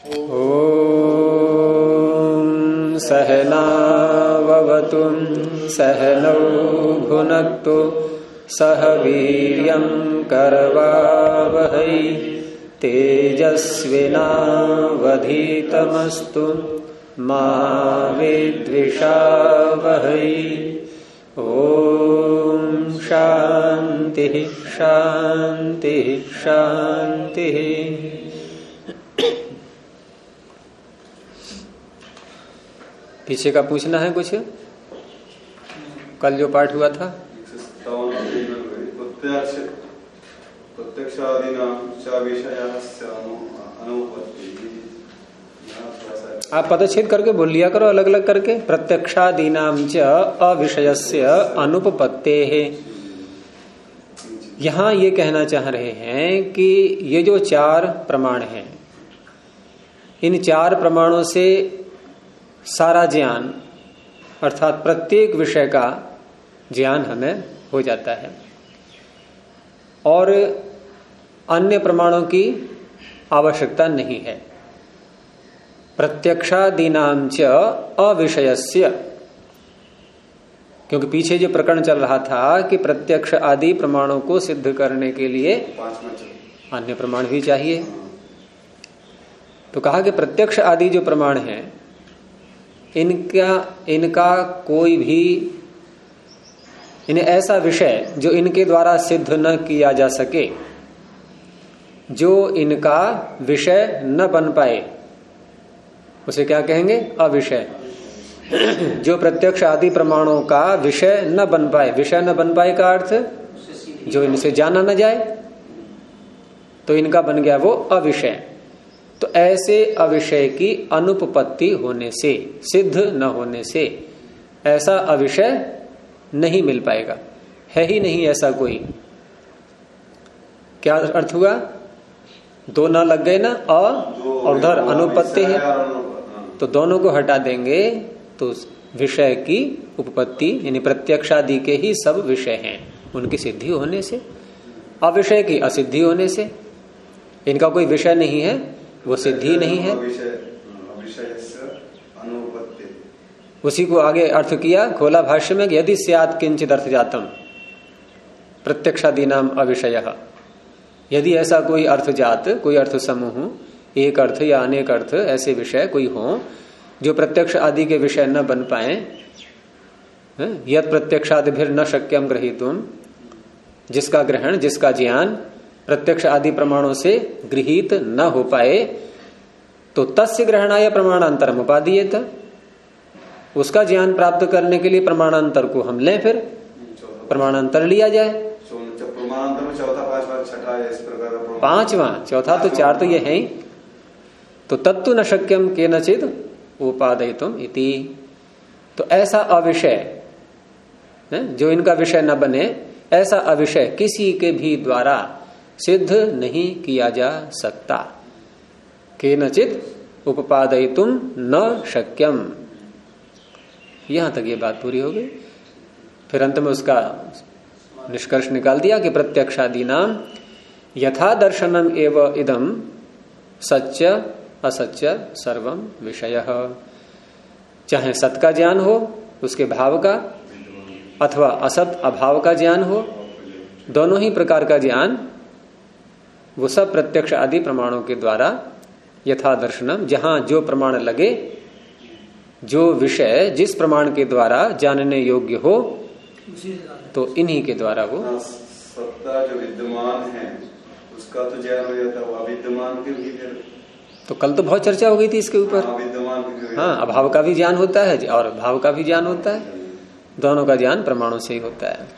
ओम सहनाववतु सहनौ भुनक्तु सह वीर्यं करवावहै तेजस्विनावधीतमस्तु मा विद्विषावहै। ओम शांति शांति शांति। पीछे का पूछना है कुछ? कल जो पाठ हुआ था आप पदच्छेद करके बोल लिया करो, अलग अलग करके। प्रत्यक्षादीनाम च अविषयस्य अनुपपत्तेः। यहां ये कहना चाह रहे हैं कि ये जो चार प्रमाण हैं, इन चार प्रमाणों से सारा ज्ञान अर्थात प्रत्येक विषय का ज्ञान हमें हो जाता है और अन्य प्रमाणों की आवश्यकता नहीं है। प्रत्यक्षादीनाम च अविषयस्य, क्योंकि पीछे जो प्रकरण चल रहा था कि प्रत्यक्ष आदि प्रमाणों को सिद्ध करने के लिए अन्य प्रमाण भी चाहिए, तो कहा कि प्रत्यक्ष आदि जो प्रमाण हैं इनका कोई भी इन्हें ऐसा विषय जो इनके द्वारा सिद्ध न किया जा सके, जो इनका विषय न बन पाए, उसे क्या कहेंगे? अविषय। जो प्रत्यक्ष आदि प्रमाणों का विषय न बन पाए, विषय न बन पाए का अर्थ जो इनसे जाना न जाए, तो इनका बन गया वो अविषय। तो ऐसे अविषय की अनुपपत्ति होने से, सिद्ध न होने से, ऐसा अविषय नहीं मिल पाएगा, है ही नहीं ऐसा कोई। क्या अर्थ हुआ? दो न लग गए ना, और उधर अनुपत्ति है, तो दोनों को हटा देंगे तो विषय की उपपत्ति यानी प्रत्यक्षादि के ही सब विषय हैं, उनकी सिद्धि होने से, अविषय की असिद्धि होने से। इनका कोई विषय नहीं है, वो सिद्धि नहीं है। उसी को आगे अर्थ किया, खोला भाष्य में, यदि स्यात् किंचित् अर्थ जातम प्रत्यक्षादीनाम अविषयः। यदि ऐसा कोई अर्थ जात, कोई अर्थ समूह, एक अर्थ या अनेक अर्थ ऐसे विषय कोई हो जो प्रत्यक्ष आदि के विषय न बन पाए, यद प्रत्यक्षादिभिर न शक्यम ग्रहीतुम, जिसका ग्रहण, जिसका ज्ञान प्रत्यक्ष आदि प्रमाणों से गृहीत न हो पाए, तो तस्य ग्रहणाय प्रमाणांतरम उपादीयेत। उसका ज्ञान प्राप्त करने के लिए प्रमाणांतर को हम लें, फिर प्रमाणांतर लिया जाए। पांचवा, चौथा तो चार तो ये है ही। तो तत्तु न शक्यम केनचित् उपादयितुम इति। तो ऐसा अविषय जो इनका विषय न बने, ऐसा अविषय किसी के भी द्वारा सिद्ध नहीं किया जा सकता। केनचित् उपपादयितुम न शक्यम। यहां तक ये बात पूरी हो गई। फिर अंत में उसका निष्कर्ष निकाल दिया कि प्रत्यक्षादीनाम यथा दर्शनम एव इदम सच्च असच्च सर्वम विषयः। चाहे सत का ज्ञान हो, उसके भाव का, अथवा असत अभाव का ज्ञान हो, दोनों ही प्रकार का ज्ञान वो सब प्रत्यक्ष आदि प्रमाणों के द्वारा यथा दर्शनम, जहां जो प्रमाण लगे, जो विषय जिस प्रमाण के द्वारा जानने योग्य हो, तो इन्हीं के द्वारा वो सत्ता जो विद्यमान है उसका तो ज्ञान हो जाता है, वो अविद्यमान के भी फिर। तो कल तो बहुत चर्चा हो गई थी इसके ऊपर। हाँ, अभाव का भी ज्ञान होता है और भाव का भी ज्ञान होता है, दोनों का ज्ञान प्रमाणों से ही होता है।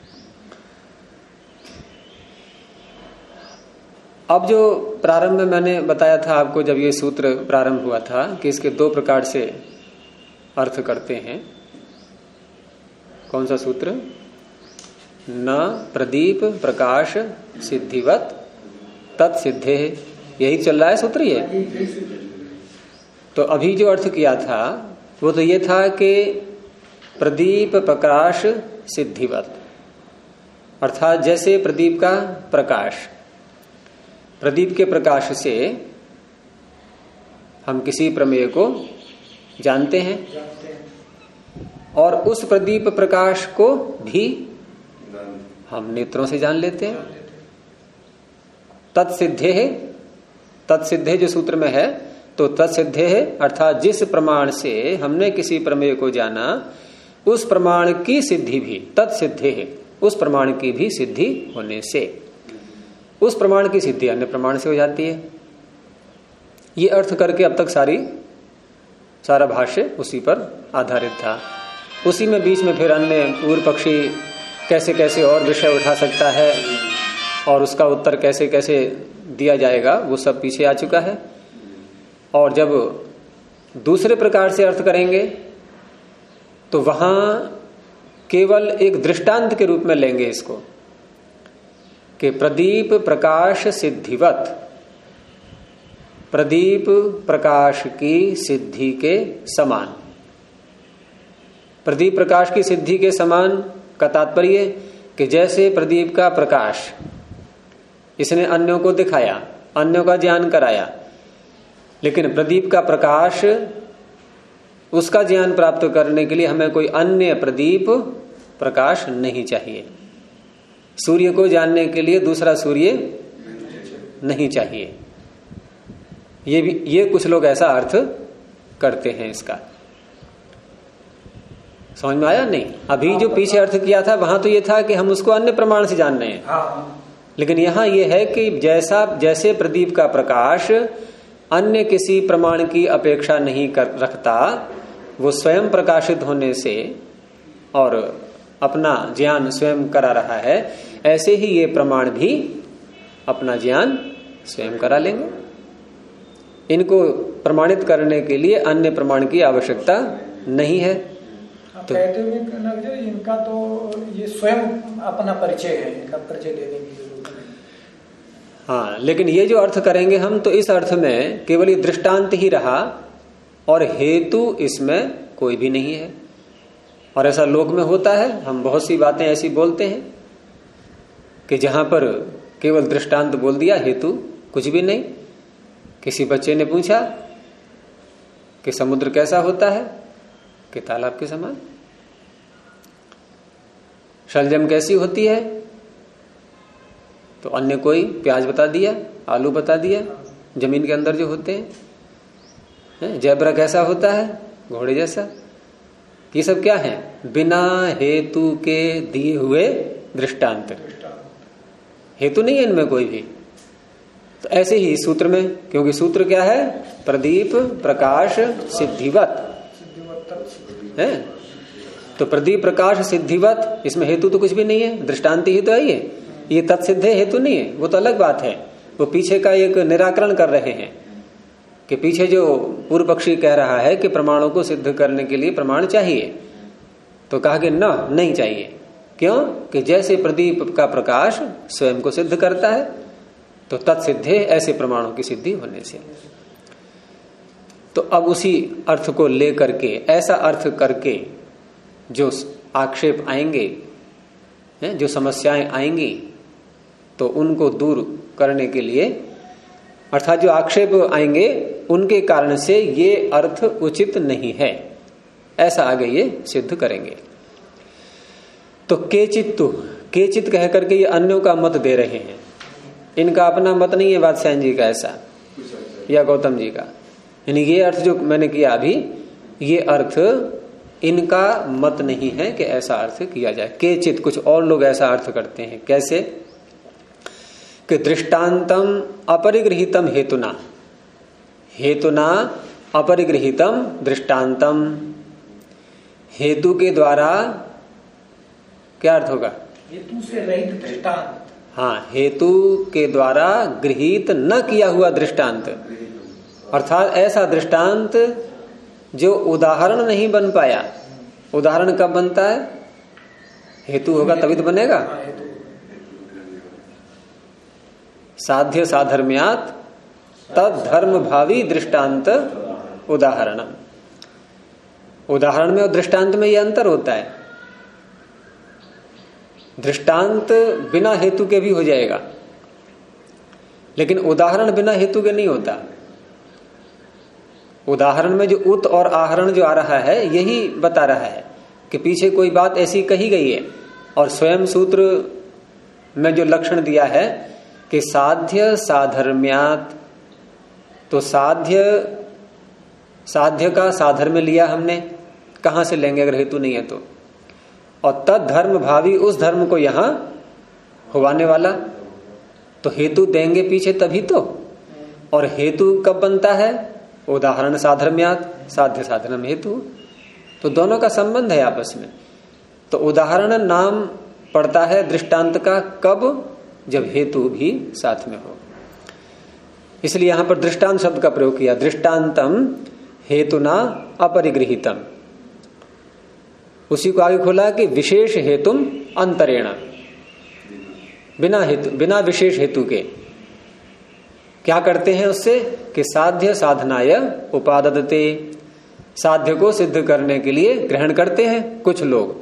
अब जो प्रारंभ में मैंने बताया था आपको, जब ये सूत्र प्रारंभ हुआ था, कि इसके दो प्रकार से अर्थ करते हैं। कौन सा सूत्र? न प्रदीप प्रकाश सिद्धिवत तत्सिद्धे, यही चल रहा है सूत्र ये। तो अभी जो अर्थ किया था वो तो ये था कि प्रदीप प्रकाश सिद्धिवत, अर्थात जैसे प्रदीप का प्रकाश, प्रदीप के प्रकाश से हम किसी प्रमेय को जानते हैं और उस प्रदीप प्रकाश को भी हम नेत्रों से जान लेते हैं। तत्सिद्धे है, तत्सिद्धे जो सूत्र में है, तो तत्सिद्धे है अर्थात जिस प्रमाण से हमने किसी प्रमेय को जाना उस प्रमाण की सिद्धि भी तत्सिद्धे है, उस प्रमाण की भी सिद्धि होने से उस प्रमाण की सिद्धि अन्य प्रमाण से हो जाती है। ये अर्थ करके अब तक सारा भाष्य उसी पर आधारित था। उसी में बीच में फिर अन्य पूर्व पक्षी कैसे कैसे और विषय उठा सकता है और उसका उत्तर कैसे कैसे दिया जाएगा वो सब पीछे आ चुका है। और जब दूसरे प्रकार से अर्थ करेंगे तो वहां केवल एक दृष्टांत के रूप में लेंगे इसको कि प्रदीप प्रकाश सिद्धिवत, प्रदीप प्रकाश की सिद्धि के समान। प्रदीप प्रकाश की सिद्धि के समान का तात्पर्य कि जैसे प्रदीप का प्रकाश इसने अन्यों को दिखाया, अन्यों का ज्ञान कराया, लेकिन प्रदीप का प्रकाश उसका ज्ञान प्राप्त करने के लिए हमें कोई अन्य प्रदीप प्रकाश नहीं चाहिए। सूर्य को जानने के लिए दूसरा सूर्य नहीं चाहिए। ये कुछ लोग ऐसा अर्थ करते हैं इसका। समझ में आया? नहीं, अभी जो पीछे अर्थ किया था वहां तो ये था कि हम उसको अन्य प्रमाण से जान रहे हैं, लेकिन यहां ये है कि जैसे प्रदीप का प्रकाश अन्य किसी प्रमाण की अपेक्षा नहीं रखता, वो स्वयं प्रकाशित होने से और अपना ज्ञान स्वयं करा रहा है, ऐसे ही ये प्रमाण भी अपना ज्ञान स्वयं करा लेंगे। इनको प्रमाणित करने के लिए अन्य प्रमाण की आवश्यकता नहीं है। तो इनका तो ये स्वयं अपना परिचय है, इनका परिचय देने की जरूरत नहीं। हाँ, लेकिन ये जो अर्थ करेंगे हम तो इस अर्थ में केवल ये दृष्टांत ही रहा और हेतु इसमें कोई भी नहीं है। और ऐसा लोक में होता है, हम बहुत सी बातें ऐसी बोलते हैं कि जहां पर केवल दृष्टांत बोल दिया, हेतु कुछ भी नहीं। किसी बच्चे ने पूछा कि समुद्र कैसा होता है, कि तालाब के समान। शलजम कैसी होती है, तो अन्य कोई प्याज बता दिया, आलू बता दिया, जमीन के अंदर जो होते हैं। जैबरा कैसा होता है, घोड़े जैसा। ये सब क्या है? बिना हेतु के दिए हुए दृष्टांत, हेतु नहीं है इनमें कोई भी। तो ऐसे ही सूत्र में, क्योंकि सूत्र क्या है? प्रदीप प्रकाश सिद्धिवत है। तो प्रदीप प्रकाश सिद्धिवत, इसमें हेतु तो कुछ भी नहीं है, दृष्टांत ही तो है ये तत्सिद्ध है, हेतु नहीं है। वो तो अलग बात है, वो पीछे का एक निराकरण कर रहे हैं कि पीछे जो पूर्व पक्षी कह रहा है कि प्रमाणों को सिद्ध करने के लिए प्रमाण चाहिए, तो कहा कि नहीं चाहिए। क्यों? कि जैसे प्रदीप का प्रकाश स्वयं को सिद्ध करता है, तो तत्सिद्धे ऐसे प्रमाणों की सिद्धि होने से। तो अब उसी अर्थ को लेकर के, ऐसा अर्थ करके जो आक्षेप आएंगे, जो समस्याएं आएंगी, तो उनको दूर करने के लिए, अर्थात जो आक्षेप आएंगे उनके कारण से ये अर्थ उचित नहीं है, ऐसा आगे ये सिद्ध करेंगे। तो केचित कह करके ये अन्यों का मत दे रहे हैं। इनका अपना मत नहीं है वात्स्यायन जी का ऐसा या गौतम जी का। यानी ये अर्थ जो मैंने किया अभी, ये अर्थ इनका मत नहीं है कि ऐसा अर्थ किया जाए। केचित, कुछ और लोग ऐसा अर्थ करते हैं। कैसे? कि दृष्टांतम अपरिगृहीतम हेतुना, हेतुना अपरिगृहीतम दृष्टांतम। हेतु के द्वारा क्या अर्थ होगा? हेतु से रहित दृष्टांत। हाँ, हेतु के द्वारा गृहीत न किया हुआ दृष्टांत, अर्थात ऐसा दृष्टांत जो उदाहरण नहीं बन पाया। उदाहरण कब बनता है? हेतु होगा तभी तो बनेगा। साध्य साधर्म्यात तद धर्म भावी दृष्टांत उदाहरणम। उदाहरण में और दृष्टांत में यह अंतर होता है। दृष्टांत बिना हेतु के भी हो जाएगा, लेकिन उदाहरण बिना हेतु के नहीं होता। उदाहरण में जो उत और आहरण जो आ रहा है यही बता रहा है कि पीछे कोई बात ऐसी कही गई है। और स्वयं सूत्र में जो लक्षण दिया है कि साध्य साधर्म्यात्, तो साध्य का साधर्म्य लिया हमने, कहां से लेंगे अगर हेतु नहीं है तो, और तद धर्म भावी उस धर्म को यहां होवाने वाला, तो हेतु देंगे पीछे तभी तो। और हेतु कब बनता है? उदाहरण साधर्म्यात्, साध्य साधर्म हेतु, तो दोनों का संबंध है आपस में। तो उदाहरण नाम पड़ता है दृष्टांत का कब? जब हेतु भी साथ में हो। इसलिए यहां पर दृष्टांत शब्द का प्रयोग किया, दृष्टांतम हेतुना अपरिगृहीतम। उसी को आगे खोला कि विशेष हेतुम अंतरेण, बिना विशेष हेतु के क्या करते हैं उससे कि साध्य साधनाय उपाददते, साध्य को सिद्ध करने के लिए ग्रहण करते हैं कुछ लोग।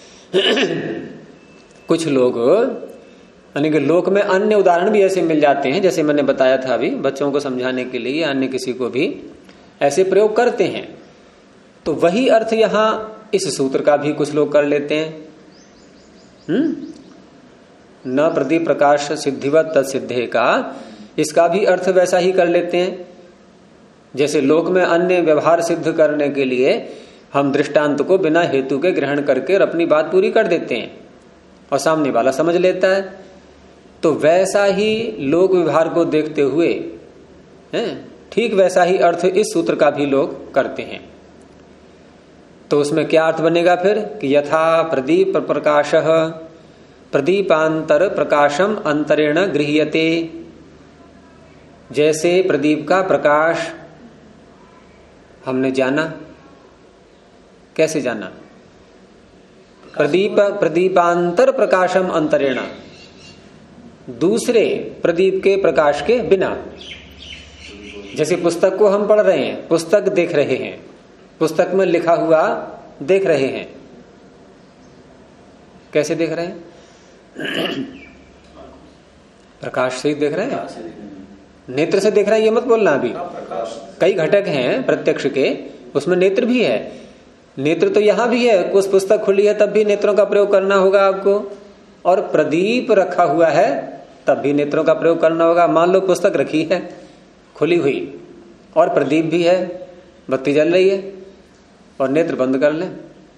कुछ लोग यानी कि लोक में अन्य उदाहरण भी ऐसे मिल जाते हैं, जैसे मैंने बताया था अभी, बच्चों को समझाने के लिए अन्य किसी को भी ऐसे प्रयोग करते हैं। तो वही अर्थ यहां इस सूत्र का भी कुछ लोग कर लेते हैं। न प्रदीप प्रकाश सिद्धिवत तत्सिद्धे का, इसका भी अर्थ वैसा ही कर लेते हैं। जैसे लोक में अन्य व्यवहार सिद्ध करने के लिए हम दृष्टांत को बिना हेतु के ग्रहण करके और अपनी बात पूरी कर देते हैं और सामने वाला समझ लेता है। तो वैसा ही लोक व्यवहार को देखते हुए ठीक वैसा ही अर्थ इस सूत्र का भी लोग करते हैं। तो उसमें क्या अर्थ बनेगा फिर कि यथा प्रदीप प्रकाशः प्रदीपांतर प्रकाशम अंतरेण गृह्यते, जैसे प्रदीप का प्रकाश हमने जाना, कैसे जाना? प्रदीपांतर प्रकाशम अंतरेण, दूसरे प्रदीप के प्रकाश के बिना। जैसे पुस्तक को हम पढ़ रहे हैं, पुस्तक देख रहे हैं, पुस्तक में लिखा हुआ देख रहे हैं, कैसे देख रहे हैं? प्रकाश से ही देख रहे हैं, नेत्र से देख रहे हैं ये मत बोलना अभी। कई घटक हैं प्रत्यक्ष के, उसमें नेत्र भी है। नेत्र तो यहां भी है, उस पुस्तक खुली है तब भी नेत्रों का प्रयोग करना होगा आपको, और प्रदीप रखा हुआ है तब भी नेत्रों का प्रयोग करना होगा। मान लो पुस्तक रखी है खुली हुई और प्रदीप भी है, बत्ती जल रही है, और नेत्र बंद कर ले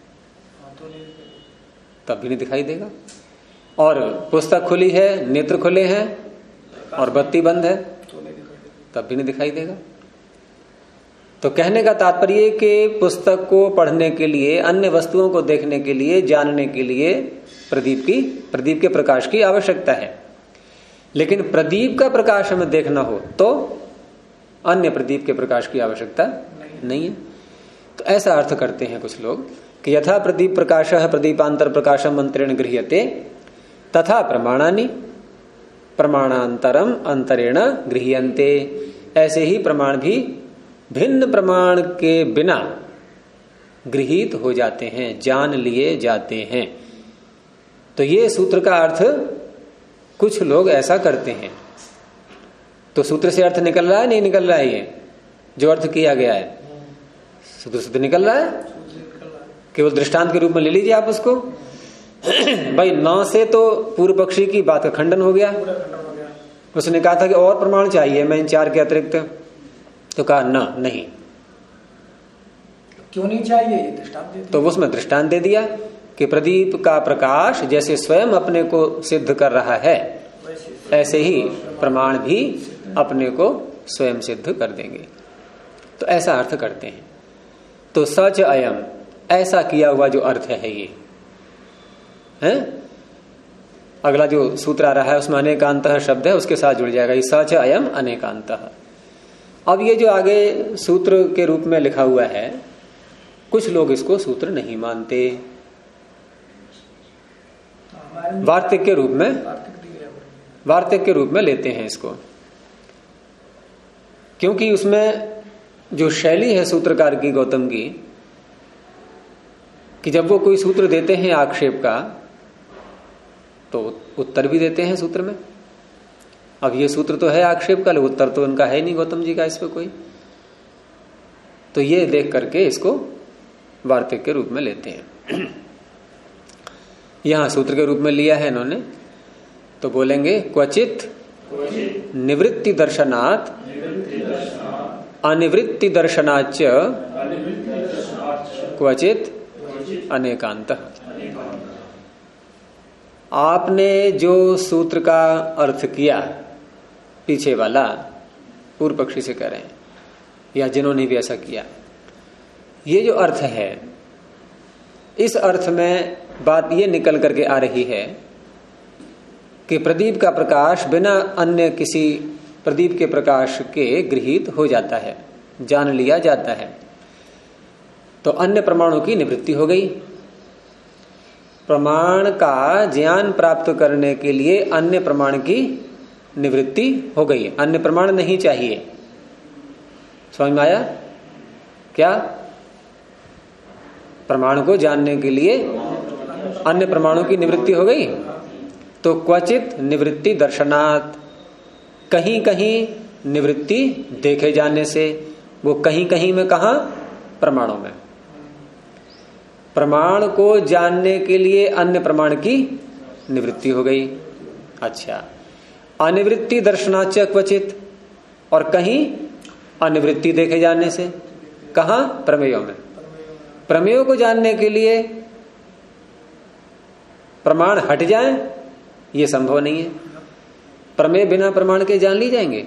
तब भी नहीं दिखाई देगा। और पुस्तक खुली है, नेत्र खुले हैं और बत्ती बंद है तब भी नहीं दिखाई देगा। तो कहने का तात्पर्य कि पुस्तक को पढ़ने के लिए, अन्य वस्तुओं को देखने के लिए, जानने के लिए प्रदीप के प्रकाश की आवश्यकता है। लेकिन प्रदीप का प्रकाश हमें देखना हो तो अन्य प्रदीप के प्रकाश की आवश्यकता नहीं है। तो ऐसा अर्थ करते हैं कुछ लोग कि यथा प्रदीप प्रकाशः प्रदीपांतर प्रकाशम अंतरेण गृह्यते तथा प्रमाणानि प्रमाणांतरम अंतरेण गृह्यन्ते, ऐसे ही प्रमाण भी भिन्न प्रमाण के बिना गृहीत हो जाते हैं, जान लिए जाते हैं। तो ये सूत्र का अर्थ कुछ लोग ऐसा करते हैं। तो सूत्र से अर्थ निकल रहा है नहीं निकल रहा है? ये जो अर्थ किया गया है सूत्र से निकल रहा है, केवल दृष्टांत के रूप में ले लीजिए आप उसको। भाई न से तो पूर्व पक्षी की बात का खंडन हो गया। उसने कहा था कि और प्रमाण चाहिए मैं इन चार के अतिरिक्त, तो कहा नहीं। क्यों नहीं चाहिए? ये दृष्टांत दे दिया। तो उसमें दृष्टांत दे दिया कि प्रदीप का प्रकाश जैसे स्वयं अपने को सिद्ध कर रहा है, ऐसे ही प्रमाण भी अपने को स्वयं सिद्ध कर देंगे। तो ऐसा अर्थ करते हैं। तो सच अयम, ऐसा किया हुआ जो अर्थ है ये है। अगला जो सूत्र आ रहा है उसमें अनेकांतः शब्द है, उसके साथ जुड़ जाएगा सच अयम अनेकांतः। अब ये जो आगे सूत्र के रूप में लिखा हुआ है, कुछ लोग इसको सूत्र नहीं मानते, वार्तिक के रूप में लेते हैं इसको, क्योंकि उसमें जो शैली है सूत्रकार की, गौतम की, कि जब वो कोई सूत्र देते हैं आक्षेप का तो उत्तर भी देते हैं सूत्र में। अब ये सूत्र तो है आक्षेप का, उत्तर तो उनका है नहीं गौतम जी का इस पे कोई। तो ये देख करके इसको वार्तिक के रूप में लेते हैं। यहां सूत्र के रूप में लिया है इन्होंने, तो बोलेंगे क्वचित निवृत्ति दर्शनात् अनिवृत्ति दर्शनाच्च क्वचित अनेकांतः। आपने जो सूत्र का अर्थ किया, पीछे वाला पूर्व पक्षी से कह रहे हैं या जिन्होंने भी ऐसा किया, ये जो अर्थ है, इस अर्थ में बात ये निकल करके आ रही है कि प्रदीप का प्रकाश बिना अन्य किसी प्रदीप के प्रकाश के गृहीत हो जाता है, जान लिया जाता है। तो अन्य प्रमाणों की निवृत्ति हो गई। प्रमाण का ज्ञान प्राप्त करने के लिए अन्य प्रमाण की निवृत्ति हो गई। अन्य प्रमाण नहीं चाहिए। समझ में आया क्या? प्रमाण को जानने के लिए अन्य प्रमाणों की निवृत्ति हो गई। तो क्वचित निवृत्ति दर्शनात्, कहीं कहीं निवृत्ति देखे जाने से। वो कहीं कहीं में कहा? प्रमाणों में। प्रमाण को जानने के लिए अन्य प्रमाण की निवृत्ति हो गई। अच्छा, अनिवृत्ति दर्शनाच्च क्वचित, और कहीं अनिवृत्ति देखे जाने से। कहा? प्रमेयों में। प्रमेयों को जानने के लिए प्रमाण हट जाए, ये संभव नहीं है। प्रमेय बिना प्रमाण के जान ली जाएंगे?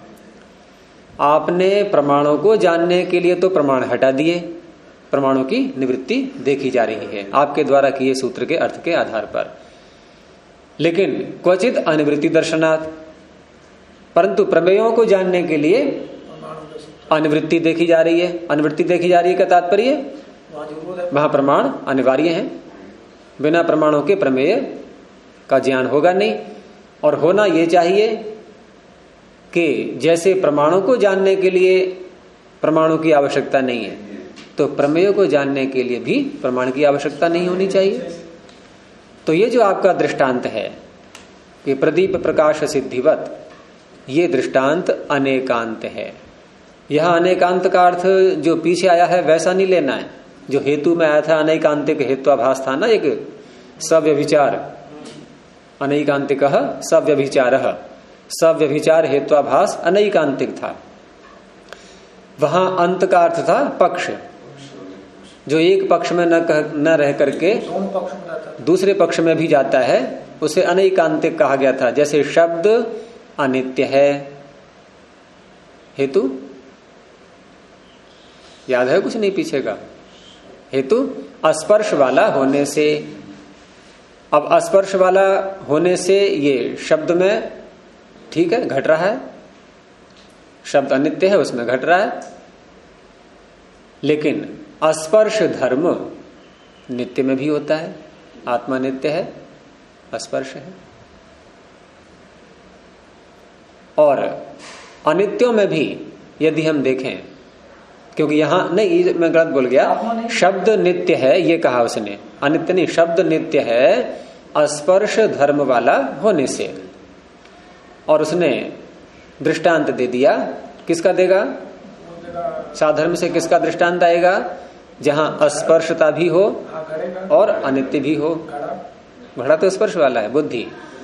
आपने प्रमाणों को जानने के लिए तो प्रमाण हटा दिए, प्रमाणों की निवृत्ति देखी जा रही है आपके द्वारा किए सूत्र के अर्थ के आधार पर। लेकिन क्वचित अनिवृत्ति दर्शनात्, परंतु प्रमेयों को जानने के लिए अनिवृत्ति देखी जा रही है। अनिवृत्ति देखी जा रही है का तात्पर्य वहां प्रमाण अनिवार्य है। बिना प्रमाणों के प्रमेय का ज्ञान होगा नहीं। और होना यह चाहिए कि जैसे प्रमाणों को जानने के लिए प्रमाणों की आवश्यकता नहीं है, तो प्रमेयों को जानने के लिए भी प्रमाण की आवश्यकता नहीं होनी चाहिए। तो ये जो आपका दृष्टांत है कि प्रदीप प्रकाश सिद्धिवत, ये दृष्टांत अनेकांत है। यह अनेकांत का अर्थ जो पीछे आया है वैसा नहीं लेना है। जो हेतु में आया था अनेकांतिक हेत्वाभास था ना, एक सव्यभिचार, अनैकांतिक सव्यभिचार, सव्यभिचार हेत्वाभास अनैकांतिक था। वहां अंत का अर्थ था पक्ष, जो एक पक्ष में न रह करके दूसरे पक्ष में भी जाता है, उसे अनैकांतिक कहा गया था। जैसे शब्द अनित्य है, हेतु याद है? कुछ नहीं पीछे का हेतु स्पर्श वाला होने से। अब स्पर्श वाला होने से ये शब्द में ठीक है घट रहा है, शब्द अनित्य है उसमें घट रहा है, लेकिन स्पर्श धर्म नित्य में भी होता है। आत्मा नित्य है, स्पर्श है। और अनित्यों में भी यदि हम देखें, क्योंकि यहां नहीं, मैं गलत बोल गया, शब्द नित्य है ये कहा उसने, अनित्य नहीं। शब्द नित्य है स्पर्श धर्म वाला होने से। और उसने दृष्टांत दे दिया, किसका देगा? साधर्म से किसका दृष्टांत आएगा? जहां स्पर्शता भी हो और अनित्य भी हो। घड़ा तो स्पर्श वाला है, बुद्धि।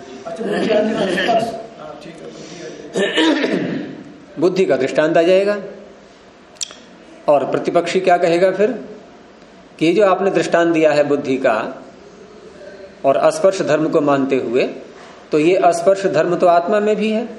बुद्धि का दृष्टांत आ जाएगा। और प्रतिपक्षी क्या कहेगा फिर कि जो आपने दृष्टांत दिया है बुद्धि का और स्पर्श धर्म को मानते हुए, तो ये स्पर्श धर्म तो आत्मा में भी है।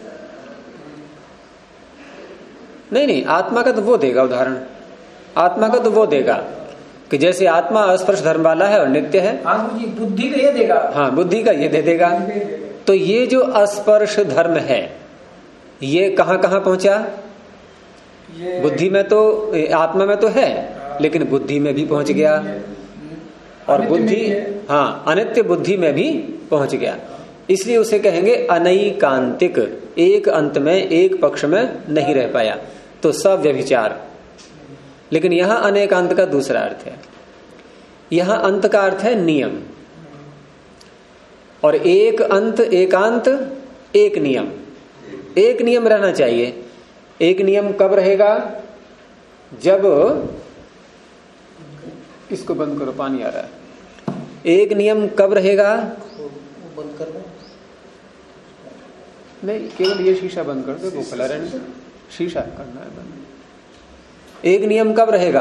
नहीं, आत्मा का तो वो देगा उदाहरण, आत्मा का तो वो देगा कि जैसे आत्मा स्पर्श धर्म वाला है और नित्य है। बुद्धि का ये देगा। हाँ, बुद्धि का ये दे देगा। तो ये जो स्पर्श धर्म है ये कहां कहां पहुंचा? बुद्धि में तो, आत्मा में तो है, लेकिन बुद्धि में भी पहुंच गया। और बुद्धि, हाँ, अनित्य बुद्धि में भी पहुंच गया। इसलिए उसे कहेंगे अनैकांतिक, एक अंत में एक पक्ष में नहीं रह पाया, तो सव्यभिचार। लेकिन यहां अनेकांत का दूसरा अर्थ है। यहां अंत का अर्थ है नियम, और एक अंत, एकांत, एक नियम। एक नियम रहना चाहिए। एक नियम कब रहेगा? जब इसको बंद करो, पानी आ रहा है। एक नियम कब रहेगा? वो बंद कर दो। नहीं, केवल ये शीशा बंद कर दो, वो खुला रहने दो, शीशा करना है बंद। एक नियम कब रहेगा?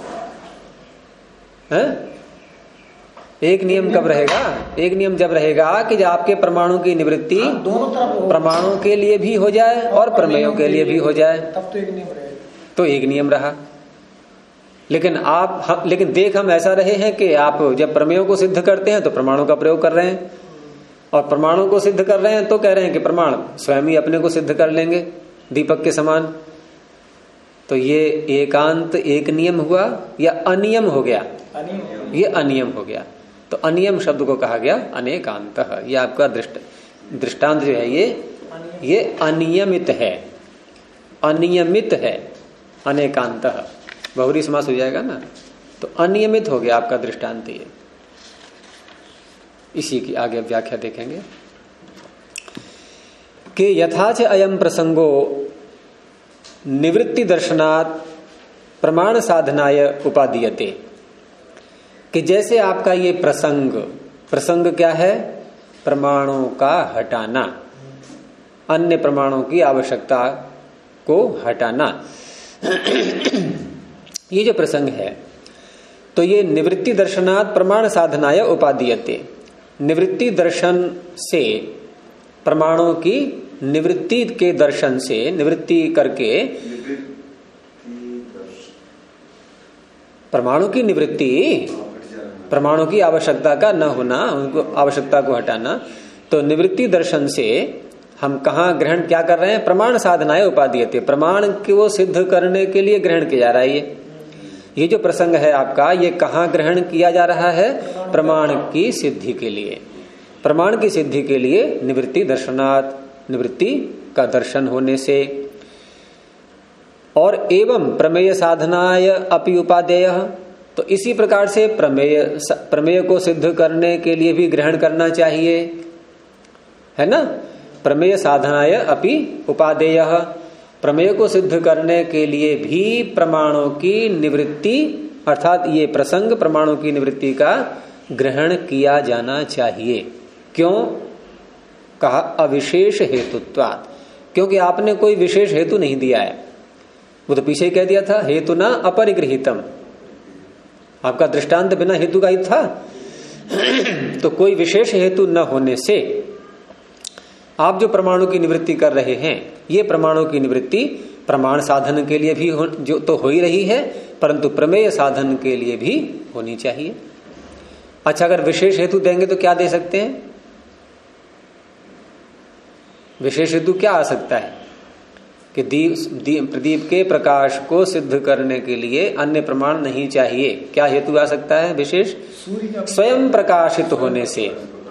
हैं? एक नियम कब रहेगा? एक नियम जब रहेगा कि जब आपके परमाणु की निवृत्ति दोनों तरफ परमाणु के लिए भी हो जाए और प्रमेयों के लिए भी हो जाए, तब तो एक नियम रहेगा। तो एक नियम रहा। लेकिन देख हम ऐसा रहे हैं कि आप जब प्रमेयों को सिद्ध करते हैं तो प्रमाणों का प्रयोग कर रहे हैं, और प्रमाणों को सिद्ध कर रहे हैं तो कह रहे हैं कि प्रमाण स्वयं ही अपने को सिद्ध कर लेंगे दीपक के समान। तो ये एकांत एक नियम हुआ या अनियम हो गया? ये अनियम हो गया। तो अनियम शब्द को कहा गया अनेकांत। ये आपका दृष्टांत जो है ये अनियमित है, अनियमित है, अनेकांत बहुरी समास हो जाएगा ना, तो अनियमित हो गया आपका दृष्टांत। ये इसी की आगे व्याख्या देखेंगे कि यथाच अयम प्रसंगो निवृत्ति दर्शनात् प्रमाण साधनाय उपादीयते, कि जैसे आपका ये प्रसंग क्या है? प्रमाणों का हटाना, अन्य प्रमाणों की आवश्यकता को हटाना, ये जो प्रसंग है, तो ये निवृत्ति दर्शनात् प्रमाण साधनाय उपादीयते, निवृत्ति दर्शन से, प्रमाणों की निवृत्ति के दर्शन से, निवृत्ति करके परमाणु की निवृत्ति, परमाणु की आवश्यकता का न होना, उनको आवश्यकता को हटाना, तो निवृत्ति दर्शन से हम कहाँ ग्रहण क्या कर रहे हैं? प्रमाण साधनाएं उपादीयते, प्रमाण को सिद्ध करने के लिए ग्रहण किया जा रहा है। ये जो प्रसंग है आपका, ये कहाँ ग्रहण किया जा रहा है? प्रमाण की सिद्धि के लिए। प्रमाण की सिद्धि के लिए निवृत्ति दर्शनात्, निवृत्ति का दर्शन होने से, और एवं प्रमेय साधनाय अपि उपादेय, तो इसी प्रकार से प्रमेय को सिद्ध करने के लिए भी ग्रहण करना चाहिए, है ना? प्रमेय साधनाय अपि उपादेय, प्रमेय को सिद्ध करने के लिए भी प्रमाणों की निवृत्ति, अर्थात ये प्रसंग प्रमाणों की निवृत्ति का ग्रहण किया जाना चाहिए। क्यों कहा? अविशेष हेतुत्वात्, क्योंकि आपने कोई विशेष हेतु नहीं दिया है। वो तो पीछे कह दिया था, हेतु ना अपरिगृहीतम, आपका दृष्टांत बिना हेतु का ही था। तो कोई विशेष हेतु न होने से आप जो परमाणु की निवृत्ति कर रहे हैं, ये परमाणु की निवृत्ति प्रमाण साधन के लिए भी जो तो हो ही रही है, परंतु प्रमेय साधन के लिए भी होनी चाहिए। अच्छा, अगर विशेष हेतु देंगे तो क्या दे सकते हैं? विशेष हेतु क्या आ सकता है कि प्रदीप के प्रकाश को सिद्ध करने के लिए अन्य प्रमाण नहीं चाहिए। क्या हेतु आ सकता है विशेष? स्वयं प्रकाशित होने से,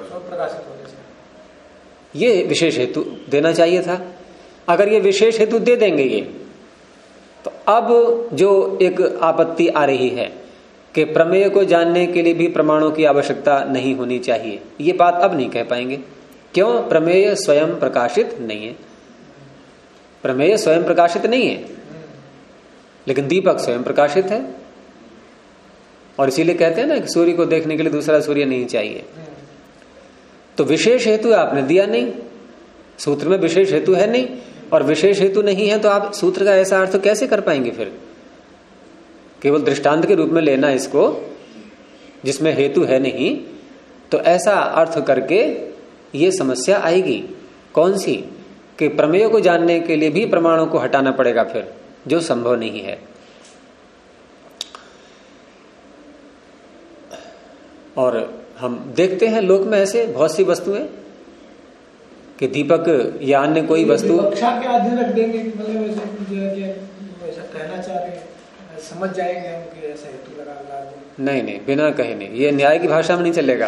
ये विशेष हेतु देना चाहिए था। अगर ये विशेष हेतु दे देंगे ये, तो अब जो एक आपत्ति आ रही है कि प्रमेय को जानने के लिए भी प्रमाणों की आवश्यकता नहीं होनी चाहिए, ये बात अब नहीं कह पाएंगे। क्यों? प्रमेय स्वयं प्रकाशित नहीं है, प्रमेय स्वयं प्रकाशित नहीं है, लेकिन दीपक स्वयं प्रकाशित है। और इसीलिए कहते हैं ना कि सूर्य को देखने के लिए दूसरा सूर्य नहीं चाहिए। तो विशेष हेतु आपने दिया नहीं, सूत्र में विशेष हेतु है नहीं, और विशेष हेतु नहीं है तो आप सूत्र का ऐसा अर्थ कैसे कर पाएंगे? फिर केवल दृष्टांत के रूप में लेना इसको, जिसमें हेतु है नहीं, तो ऐसा अर्थ करके ये समस्या आएगी। कौन सी? कि प्रमेय को जानने के लिए भी प्रमाणों को हटाना पड़ेगा, फिर जो संभव नहीं है। और हम देखते हैं लोक में ऐसे बहुत सी वस्तुएं कि दीपक या अन्य कोई वस्तु कक्षा के आधे रख देंगे, मतलब वैसा कहना चाह रहे, समझ जाएंगे हम कि ऐसा हेतु लगा। नहीं, बिना कहे नहीं, ये न्याय की भाषा में नहीं चलेगा।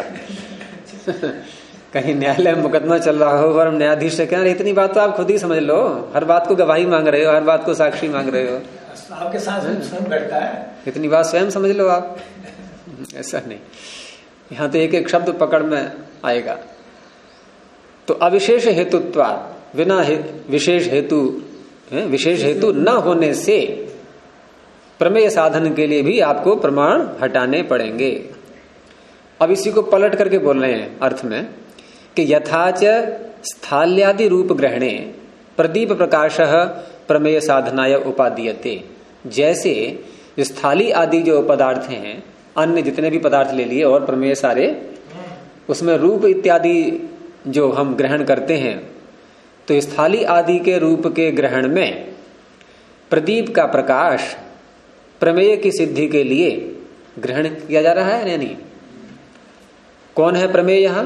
कहीं न्यायालय में मुकदमा चल रहा हो और हम न्यायाधीश से कह रहे इतनी बात तो आप खुद ही समझ लो, हर बात को गवाही मांग रहे हो, हर बात को साक्षी मांग रहे हो, आपके साथ स्वयं बैठता है, इतनी बात स्वयं समझ लो आप। ऐसा नहीं, यहाँ तो एक एक शब्द पकड़ में आएगा। तो अविशेष हेतुत्वा, बिना विशेष हेतु न होने से प्रमेय साधन के लिए भी आपको प्रमाण हटाने पड़ेंगे। अब इसी को पलट करके बोल रहे हैं अर्थ में कि यथाच स्थाल्यादि रूप ग्रहणे प्रदीप प्रकाश प्रमेय साधनाय उपादीयते। जैसे स्थाली आदि जो पदार्थ हैं, अन्य जितने भी पदार्थ ले लिए और प्रमेय सारे, उसमें रूप इत्यादि जो हम ग्रहण करते हैं, तो स्थाली आदि के रूप के ग्रहण में प्रदीप का प्रकाश प्रमेय की सिद्धि के लिए ग्रहण किया जा रहा है या नहीं? कौन है प्रमेय यहां?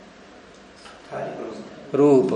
रूप।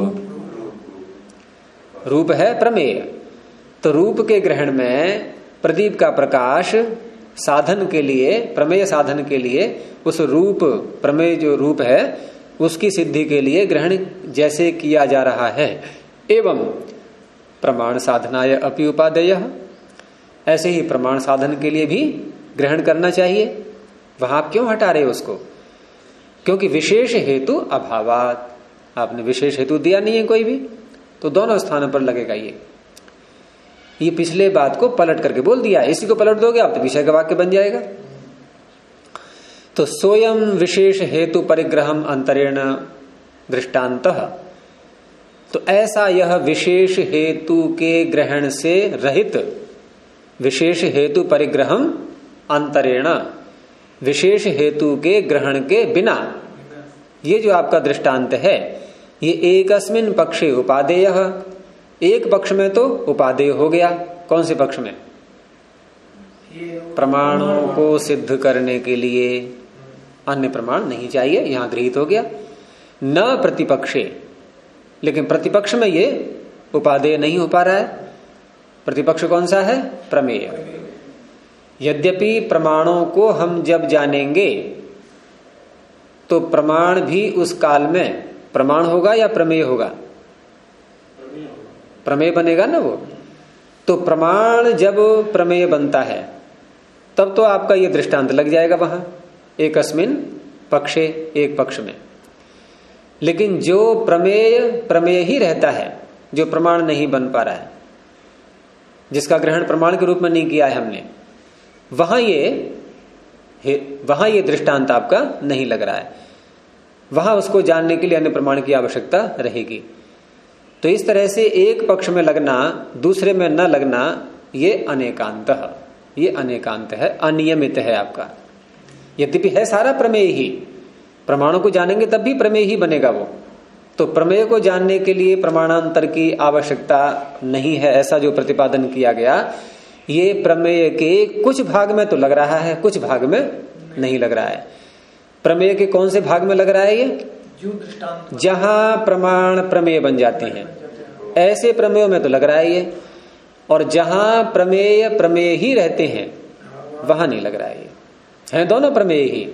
रूप है प्रमेय। तो रूप के ग्रहण में प्रदीप का प्रकाश साधन के लिए, प्रमेय साधन के लिए, उस रूप, प्रमेय जो रूप है उसकी सिद्धि के लिए ग्रहण जैसे किया जा रहा है, एवं प्रमाण साधनाय अपि उपादेय, ऐसे ही प्रमाण साधन के लिए भी ग्रहण करना चाहिए। वहां आप क्यों हटा रहे हो उसको? क्योंकि विशेष हेतु अभावात, आपने विशेष हेतु दिया नहीं है कोई भी, तो दोनों स्थानों पर लगेगा। ये पिछले बात को पलट करके बोल दिया, इसी को पलट दोगे आप तो विषय का वाक्य बन जाएगा। तो सोयम विशेष हेतु परिग्रहम अंतरेण दृष्टांतः, तो ऐसा यह विशेष हेतु के ग्रहण से रहित, विशेष हेतु परिग्रहम अंतरेण, विशेष हेतु के ग्रहण के बिना, ये जो आपका दृष्टांत है ये एकस्मिन पक्षे उपादेय, एक पक्ष में तो उपादेय हो गया। कौन से पक्ष में? प्रमाणों को सिद्ध करने के लिए अन्य प्रमाण नहीं चाहिए, यहां गृहीत हो गया। न प्रतिपक्षे, लेकिन प्रतिपक्ष में ये उपादेय नहीं हो पा रहा है। प्रतिपक्ष कौन सा है? प्रमेय। यद्यपि प्रमाणों को हम जब जानेंगे तो प्रमाण भी उस काल में प्रमाण होगा या प्रमेय होगा? प्रमेय बनेगा ना वो। तो प्रमाण जब प्रमेय बनता है तब तो आपका ये दृष्टांत लग जाएगा वहां, एकस्मिन पक्षे, एक पक्ष में। लेकिन जो प्रमेय ही रहता है, जो प्रमाण नहीं बन पा रहा है, जिसका ग्रहण प्रमाण के रूप में नहीं किया है हमने, वहां ये दृष्टांत आपका नहीं लग रहा है। वहां उसको जानने के लिए अन्य प्रमाण की आवश्यकता रहेगी। तो इस तरह से एक पक्ष में लगना, दूसरे में न लगना, ये अनेकांत है, अनियमित है आपका। यद्यपि है सारा प्रमेय ही, प्रमाणों को जानेंगे तब भी प्रमेय ही बनेगा वो। तो प्रमेय को जानने के लिए प्रमाणांतर की आवश्यकता नहीं है, ऐसा जो प्रतिपादन किया गया, ये प्रमेय के कुछ भाग में तो लग रहा है, कुछ भाग में नहीं लग रहा है। प्रमेय के कौन से भाग में लग रहा है? ये जहां प्रमाण प्रमेय बन जाते हैं, ऐसे प्रमेयों में तो लग रहा है ये। और जहां प्रमेय ही रहते हैं वहां नहीं लग रहा है ये। हैं दोनों प्रमेय ही।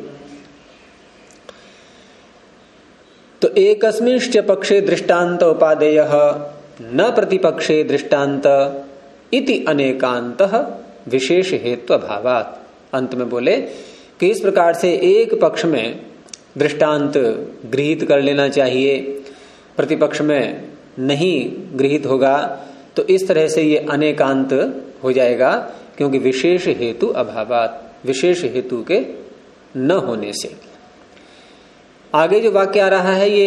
तो एकस्मिंश्च पक्षे दृष्टांत उपादेय न प्रतिपक्षे दृष्टांत इति अनेकांतः विशेष हेतु अभावात्। अंत में बोले कि इस प्रकार से एक पक्ष में दृष्टांत गृहीत कर लेना चाहिए, प्रतिपक्ष में नहीं गृहीत होगा, तो इस तरह से ये अनेकांत हो जाएगा, क्योंकि विशेष हेतु अभावात्, विशेष हेतु के न होने से। आगे जो वाक्य आ रहा है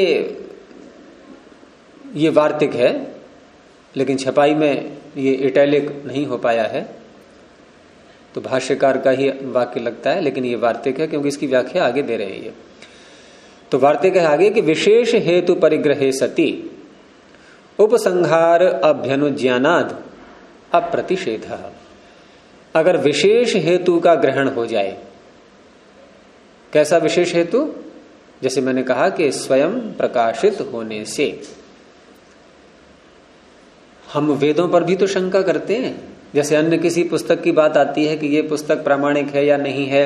ये वार्तिक है, लेकिन छपाई में ये इटैलिक नहीं हो पाया है, तो भाष्यकार का ही वाक्य लगता है, लेकिन ये वार्तिक है क्योंकि इसकी व्याख्या आगे दे रही है। तो वार्तिक है आगे कि विशेष हेतु परिग्रहे सति उपसंहार अभ्यनुज्ञानाद अप्रतिषेध। अगर विशेष हेतु का ग्रहण हो जाए, कैसा विशेष हेतु? जैसे मैंने कहा कि स्वयं प्रकाशित होने से। हम वेदों पर भी तो शंका करते हैं, जैसे अन्य किसी पुस्तक की बात आती है कि ये पुस्तक प्रामाणिक है या नहीं है,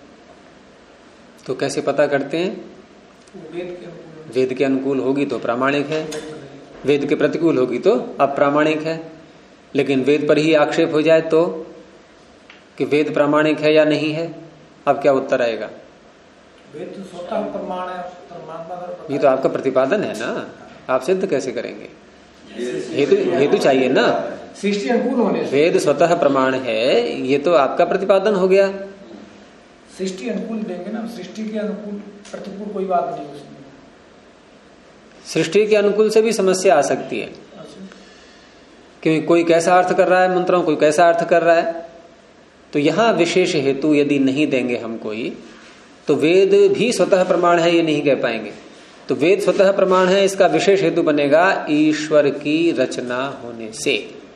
तो कैसे पता करते हैं? वेद के अनुकूल होगी तो प्रामाणिक है, वेद के प्रतिकूल होगी तो अप्रामाणिक है। लेकिन वेद पर ही आक्षेप हो जाए तो कि वेद प्रामाणिक है या नहीं है, अब क्या उत्तर आएगा? वेद तो स्वतः प्रमाण है, ये तो आपका प्रतिपादन है ना, आप सिद्ध कैसे करेंगे? हेतु चाहिए ना। सृष्टि अनुकूल होने से। वेद स्वतः प्रमाण है, ये तो आपका प्रतिपादन हो गया। सृष्टि अनुकूल देंगे ना, सृष्टि के अनुकूल प्रतिकूल कोई बात नहीं उसमें। सृष्टि के अनुकूल से भी समस्या आ सकती है, क्योंकि कोई कैसा अर्थ कर रहा है मंत्रों, कोई कैसा अर्थ कर रहा है। तो यहां विशेष हेतु यदि नहीं देंगे हम कोई, तो वेद भी स्वतः प्रमाण है ये नहीं कह पाएंगे। तो वेद स्वतः प्रमाण है, इसका विशेष हेतु बनेगा ईश्वर की रचना होने से।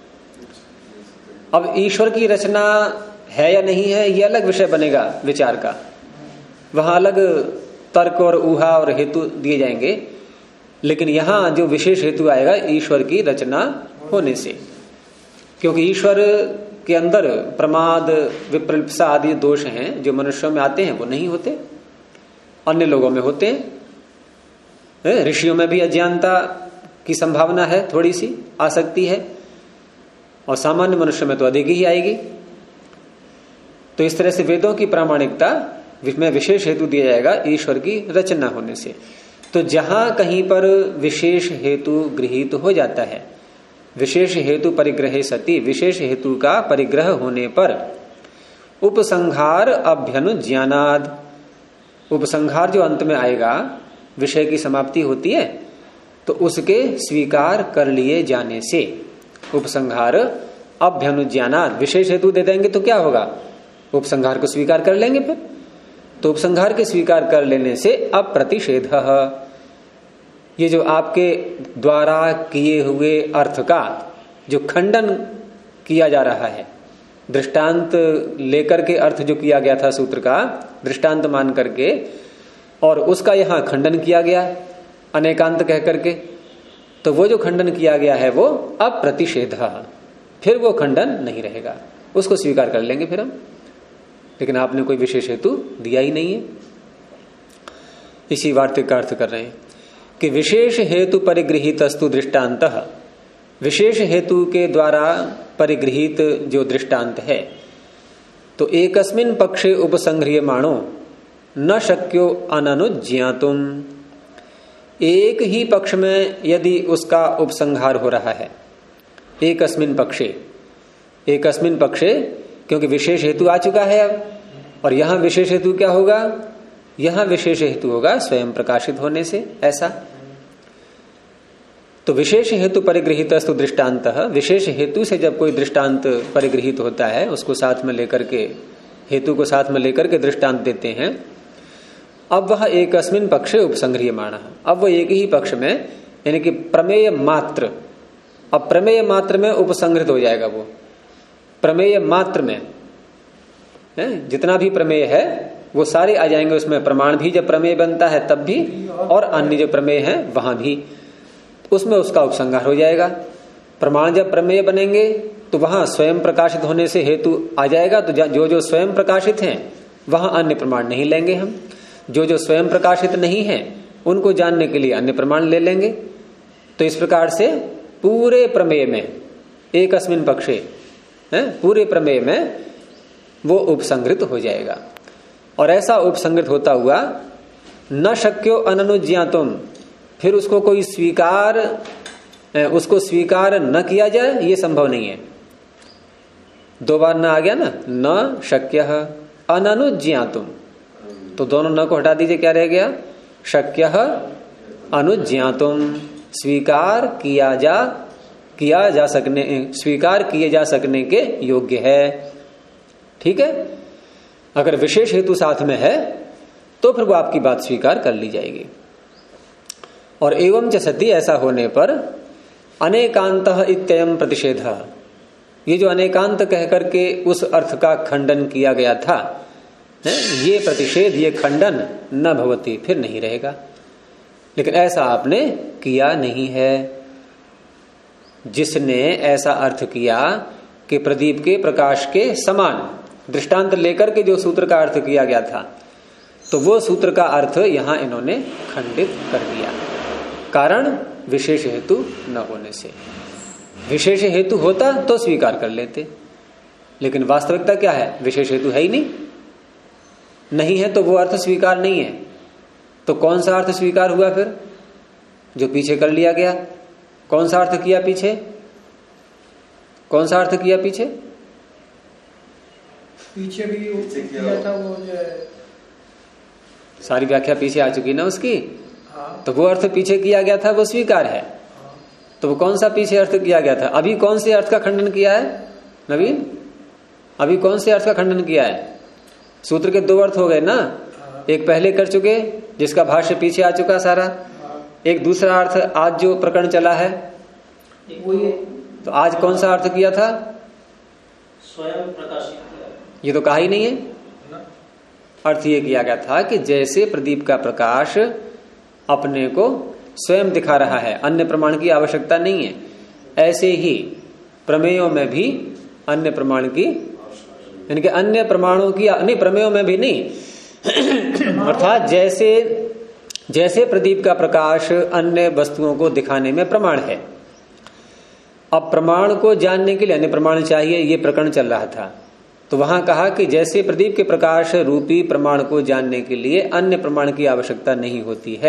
अब ईश्वर की रचना है या नहीं है, ये अलग विषय बनेगा विचार का, वहां अलग तर्क और ऊहा और हेतु दिए जाएंगे। लेकिन यहां जो विशेष हेतु आएगा ईश्वर की रचना होने से, क्योंकि ईश्वर के अंदर प्रमाद, विप्रलिप्सा आदि दोष हैं जो मनुष्यों में आते हैं वो नहीं होते, अन्य लोगों में होते हैं। ऋषियों में भी अज्ञानता की संभावना है, थोड़ी सी आ सकती है, और सामान्य मनुष्य में तो अधिक ही आएगी। तो इस तरह से वेदों की प्रामाणिकता में विशेष हेतु दिया जाएगा ईश्वर की रचना होने से। तो जहां कहीं पर विशेष हेतु गृहीत हो जाता है, विशेष हेतु परिग्रहे सति, विशेष हेतु का परिग्रह होने पर उपसंहार अभ्यनुज्ञानाद, उपसंहार जो अंत में आएगा, विषय की समाप्ति होती है, तो उसके स्वीकार कर लिए जाने से, उपसंहार अभ्यनुज्ञानाद, विशेष हेतु दे देंगे तो क्या होगा, उपसंहार को स्वीकार कर लेंगे फिर। तो उपसंहार के स्वीकार कर लेने से अप्रतिषेध, ये जो आपके द्वारा किए हुए अर्थ का जो खंडन किया जा रहा है, दृष्टांत लेकर के अर्थ जो किया गया था सूत्र का, दृष्टांत मान करके, और उसका यहां खंडन किया गया अनेकांत कह करके, तो वो जो खंडन किया गया है वो अप्रतिषेध, फिर वो खंडन नहीं रहेगा, उसको स्वीकार कर लेंगे फिर हम। लेकिन आपने कोई विशेष हेतु दिया ही नहीं है। इसी वार्तिक का अर्थ कर रहे हैं कि विशेष हेतु परिगृहीतस्तु दृष्टांत, विशेष हेतु के द्वारा परिगृहीत जो दृष्टांत है, तो एकस्मिन् पक्षे उपसंह्रियमाणो न शक्यो अननुज्ञातुम, एक ही पक्ष में यदि उसका उपसंहार हो रहा है, एकस्मिन् पक्षे, एकस्मिन् पक्षे, क्योंकि विशेष हेतु आ चुका है अब, और यहां विशेष हेतु क्या होगा, यहां विशेष हेतु होगा स्वयं प्रकाशित होने से, ऐसा। तो विशेष हेतु परिगृहीतस्तु दृष्टांत, विशेष हेतु से जब कोई दृष्टांत परिगृहित होता है, उसको साथ में लेकर के, हेतु को साथ में लेकर के दृष्टांत देते हैं। अब वह एकस्मिन् पक्षे उपसंह्रियमाणः, अब वह एक ही पक्ष में, यानी कि प्रमेय मात्र, अब प्रमेय मात्र में उपसंहृत हो जाएगा वो, प्रमेय मात्र में जितना भी प्रमेय है वो सारे आ जाएंगे उसमें। प्रमाण भी जब प्रमेय बनता है तब भी, और अन्य जो प्रमेय है वहां भी, उसमें उसका उपसंहार हो जाएगा। प्रमाण जब प्रमेय बनेंगे तो वहां स्वयं प्रकाशित होने से हेतु आ जाएगा, तो जो जो स्वयं प्रकाशित हैं वहां अन्य प्रमाण नहीं लेंगे हम, जो जो स्वयं प्रकाशित नहीं है उनको जानने के लिए अन्य प्रमाण ले लेंगे। तो इस प्रकार से पूरे प्रमेय में, एकस्मिन् पक्षे, पूरे प्रमेय में वो उपसंहृत हो जाएगा। और ऐसा उपसंहृत होता हुआ न शक्यो अननुज्ञातुम, फिर उसको कोई स्वीकार, उसको स्वीकार न किया जाए ये संभव नहीं है। दो बार न आ गया ना, न शक्यः अननुज्ञातुम, तो दोनों न को हटा दीजिए, क्या रह गया, शक्यः अनुज्ञातुम, स्वीकार किया जा सकने, स्वीकार किए जा सकने के योग्य है। ठीक है, अगर विशेष हेतु साथ में है तो फिर वो आपकी बात स्वीकार कर ली जाएगी। और एवं च सति, ऐसा होने पर अनेकांतः इत्ययं प्रतिषेधः, ये जो अनेकांत कह करके उस अर्थ का खंडन किया गया था, ये प्रतिषेध, ये खंडन न भवति, फिर नहीं रहेगा। लेकिन ऐसा आपने किया नहीं है। जिसने ऐसा अर्थ किया कि प्रदीप के प्रकाश के समान, दृष्टांत लेकर के जो सूत्र का अर्थ किया गया था, तो वो सूत्र का अर्थ यहां इन्होंने खंडित कर दिया, कारण विशेष हेतु न होने से। विशेष हेतु होता तो स्वीकार कर लेते, लेकिन वास्तविकता क्या है, विशेष हेतु है ही नहीं है, तो वो अर्थ स्वीकार नहीं है। तो कौन सा अर्थ स्वीकार हुआ फिर, जो पीछे कर लिया गया? कौन सा अर्थ किया पीछे? कौन सा अर्थ किया पीछे भी किया था वो सारी व्याख्या पीछे आ चुकी ना उसकी। हाँ। तो वो अर्थ पीछे किया गया था वो स्वीकार है। तो वो कौन सा पीछे अर्थ किया गया था? अभी कौन से अर्थ का खंडन किया है नवीन? अभी कौन से अर्थ का खंडन किया है? सूत्र के दो अर्थ हो गए ना, एक पहले कर चुके जिसका भाष्य पीछे आ चुका सारा, एक दूसरा अर्थ आज जो प्रकरण चला है वो ये। तो आज कौन सा अर्थ किया था? स्वयं प्रकाशित। ये तो कहा ही नहीं है। अर्थ ये किया गया था कि जैसे प्रदीप का प्रकाश अपने को स्वयं दिखा रहा है, अन्य प्रमाण की आवश्यकता नहीं है, ऐसे ही प्रमेयों में भी अन्य प्रमाण की, यानी कि अन्य प्रमाणों की नहीं, प्रमेयों में भी नहीं अर्थात जैसे प्रदीप का प्रकाश अन्य वस्तुओं को दिखाने में प्रमाण है, अब प्रमाण को जानने के लिए अन्य प्रमाण चाहिए, ये प्रकरण चल रहा था। तो वहां कहा कि जैसे प्रदीप के प्रकाश रूपी प्रमाण को जानने के लिए अन्य प्रमाण की आवश्यकता नहीं होती है,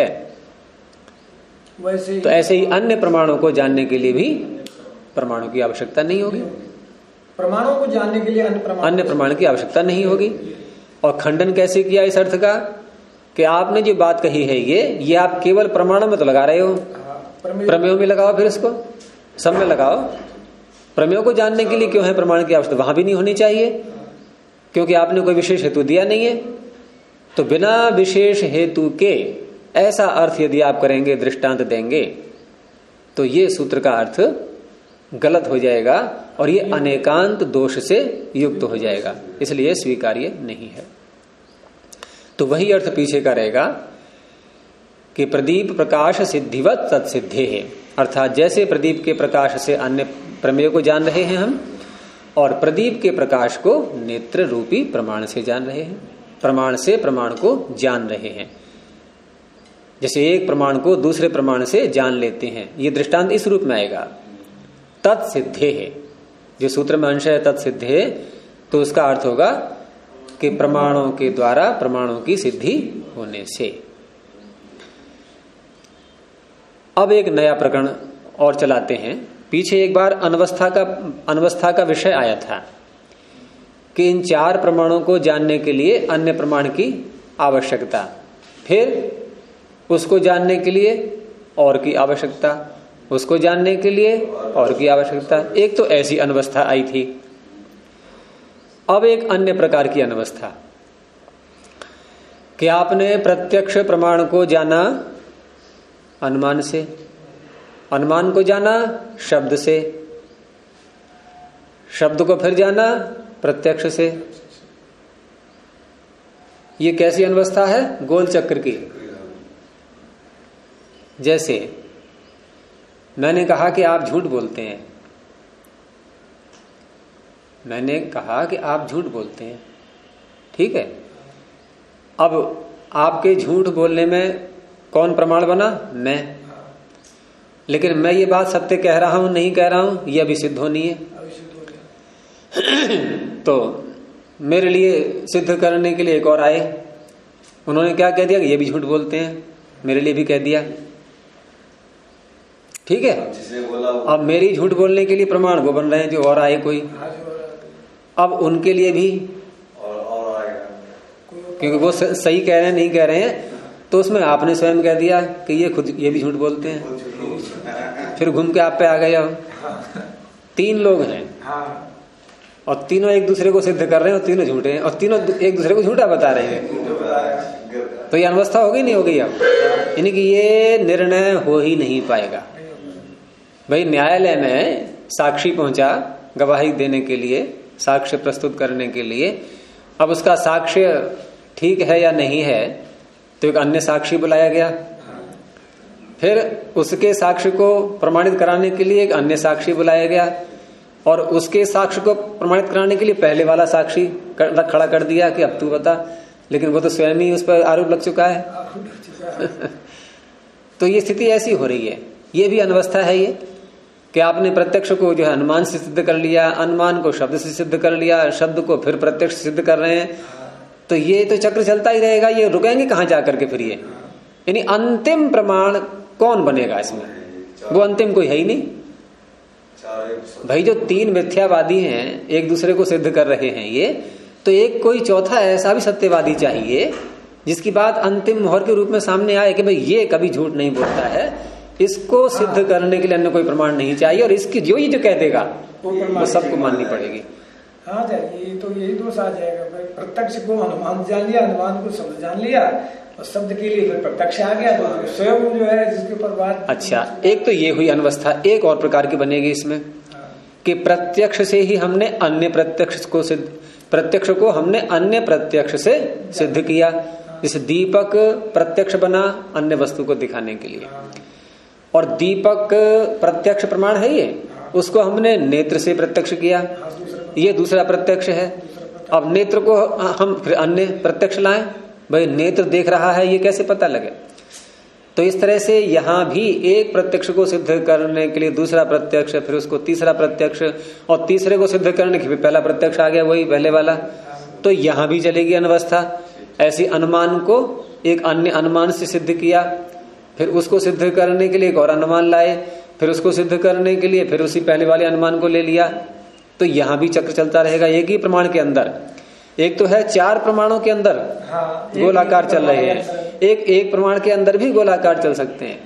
वैसे तो ऐसे ही अन्य प्रमाणों को जानने के लिए भी प्रमाणों की आवश्यकता नहीं होगी। प्रमाणों को जानने के लिए अन्य प्रमाण की आवश्यकता नहीं होगी। और खंडन कैसे किया इस अर्थ का कि आपने जो बात कही है ये आप केवल प्रमाणों में तो लगा रहे हो, प्रमेयों में लगाओ, फिर इसको सब में लगाओ। प्रमेयों को जानने के लिए क्यों है प्रमाण की आवश्यकता? वहां भी नहीं होनी चाहिए, क्योंकि आपने कोई विशेष हेतु दिया नहीं है। तो बिना विशेष हेतु के ऐसा अर्थ यदि आप करेंगे, दृष्टांत देंगे, तो ये सूत्र का अर्थ गलत हो जाएगा और ये अनेकांत दोष से युक्त हो जाएगा, इसलिए स्वीकार्य नहीं है। तो वही अर्थ पीछे का रहेगा कि प्रदीप प्रकाश सिद्धिवत तत्सिद्धे है, अर्थात जैसे प्रदीप के प्रकाश से अन्य प्रमेय को जान रहे हैं हम, और प्रदीप के प्रकाश को नेत्र रूपी प्रमाण से जान रहे हैं, प्रमाण से प्रमाण को जान रहे हैं। जैसे एक प्रमाण को दूसरे प्रमाण से जान लेते हैं, ये दृष्टांत इस रूप में आएगा। तत्सिद्धे है, जो सूत्र में अंश है तत्सिद्धे, तो उसका अर्थ होगा कि प्रमाणों के द्वारा प्रमाणों की सिद्धि होने से। अब एक नया प्रकरण और चलाते हैं। पीछे एक बार अनवस्था का विषय आया था कि इन चार प्रमाणों को जानने के लिए अन्य प्रमाण की आवश्यकता, फिर उसको जानने के लिए और की आवश्यकता, उसको जानने के लिए और की आवश्यकता। एक तो ऐसी अनवस्था आई थी। अब एक अन्य प्रकार की अनवस्था कि आपने प्रत्यक्ष प्रमाण को जाना अनुमान से, अनुमान को जाना शब्द से, शब्द को फिर जाना प्रत्यक्ष से। ये कैसी अनवस्था है? गोल चक्र की। जैसे मैंने कहा कि आप झूठ बोलते हैं, मैंने कहा कि आप झूठ बोलते हैं, ठीक है। अब आपके झूठ बोलने में कौन प्रमाण बना? मैं। लेकिन मैं ये बात सत्य कह रहा हूं नहीं कह रहा हूं, ये अभी सिद्ध होनी है। तो मेरे लिए सिद्ध करने के लिए एक और आए, उन्होंने क्या कह दिया कि ये भी झूठ बोलते हैं, मेरे लिए भी कह दिया, ठीक है। अब मेरी झूठ बोलने के लिए प्रमाण वो बन रहे हैं जो और आए कोई, अब उनके लिए भी और आएगा, क्योंकि वो सही कह रहे हैं नहीं कह रहे हैं, तो उसमें आपने स्वयं कह दिया कि ये भी झूठ बोलते हैं, फिर घूम के आप पे आ गए। अब तीन लोग हैं और तीनों एक दूसरे को सिद्ध कर रहे हैं और तीनों झूठे हैं और तीनों एक दूसरे को झूठा बता रहे हैं, तो ये अवस्था हो गई नहीं हो गई? अब यानी कि ये निर्णय हो ही नहीं पाएगा। भाई न्यायालय में साक्षी पहुंचा गवाही देने के लिए, साक्ष्य प्रस्तुत करने के लिए, अब उसका साक्ष्य ठीक है या नहीं है, तो एक अन्य साक्षी बुलाया गया, फिर उसके साक्ष्य को प्रमाणित कराने के लिए एक अन्य साक्षी बुलाया गया, और उसके साक्ष्य को प्रमाणित कराने के लिए पहले वाला साक्षी खड़ा कर दिया कि अब तू बता, लेकिन वो तो स्वयं ही उस पर आरोप लग चुका है। तो ये स्थिति ऐसी हो रही है, ये भी अनवस्था है ये कि आपने प्रत्यक्ष को जो है अनुमान से सिद्ध कर लिया, अनुमान को शब्द से सिद्ध कर लिया, शब्द को फिर प्रत्यक्ष सिद्ध कर रहे हैं, तो ये तो चक्र चलता ही रहेगा, ये रुकेंगे कहां जाकर के फिर ये। यानी अंतिम प्रमाण कौन बनेगा इसमें? वो अंतिम कोई है ही नहीं। भाई जो तीन मिथ्यावादी हैं एक दूसरे को सिद्ध कर रहे हैं ये, तो एक कोई चौथा ऐसा भी सत्यवादी चाहिए जिसकी बात अंतिम मोहर के रूप में सामने आए कि भाई ये कभी झूठ नहीं बोलता है, इसको सिद्ध करने के लिए अन्य कोई प्रमाण नहीं चाहिए, और इसकी जो ये जो कह देगा वो सबको माननी पड़ेगी। हाँ ये तो यही दोष आ जाएगा, प्रत्यक्ष को अनुमान जान लिया, अनुमान को शब्द जान लिया, और शब्द के लिए फिर प्रत्यक्ष आ गया, तो स्वयं जो है जिसके ऊपर बात। अच्छा, एक तो ये हुई अनवस्था। एक और प्रकार की बनेगी इसमें कि प्रत्यक्ष से ही हमने अन्य प्रत्यक्ष को प्रत्यक्ष को हमने अन्य प्रत्यक्ष से सिद्ध किया। जैसे दीपक प्रत्यक्ष बना अन्य वस्तु को दिखाने के लिए, और दीपक प्रत्यक्ष प्रमाण है ये, उसको हमने नेत्र से प्रत्यक्ष किया, ये दूसरा प्रत्यक्ष है। अब नेत्र को हम फिर अन्य प्रत्यक्ष लाएं, भाई नेत्र देख रहा है ये कैसे पता लगे। तो इस तरह से यहां भी एक प्रत्यक्ष को सिद्ध करने के लिए दूसरा प्रत्यक्ष, फिर उसको तीसरा प्रत्यक्ष, और तीसरे को सिद्ध करने के लिए पहला प्रत्यक्ष आ गया वही पहले वाला। तो यहां भी चलेगी अनवस्था। ऐसी अनुमान को एक अन्य अनुमान से सिद्ध किया, फिर उसको सिद्ध करने के लिए एक और अनुमान लाए, फिर उसको सिद्ध करने के लिए फिर उसी पहले वाले अनुमान को ले लिया। तो यहां भी चक्र चलता रहेगा एक ही प्रमाण के अंदर। एक तो है चार प्रमाणों के अंदर गोलाकार चल रहे हैं, एक प्रमाण के अंदर भी गोलाकार चल सकते हैं।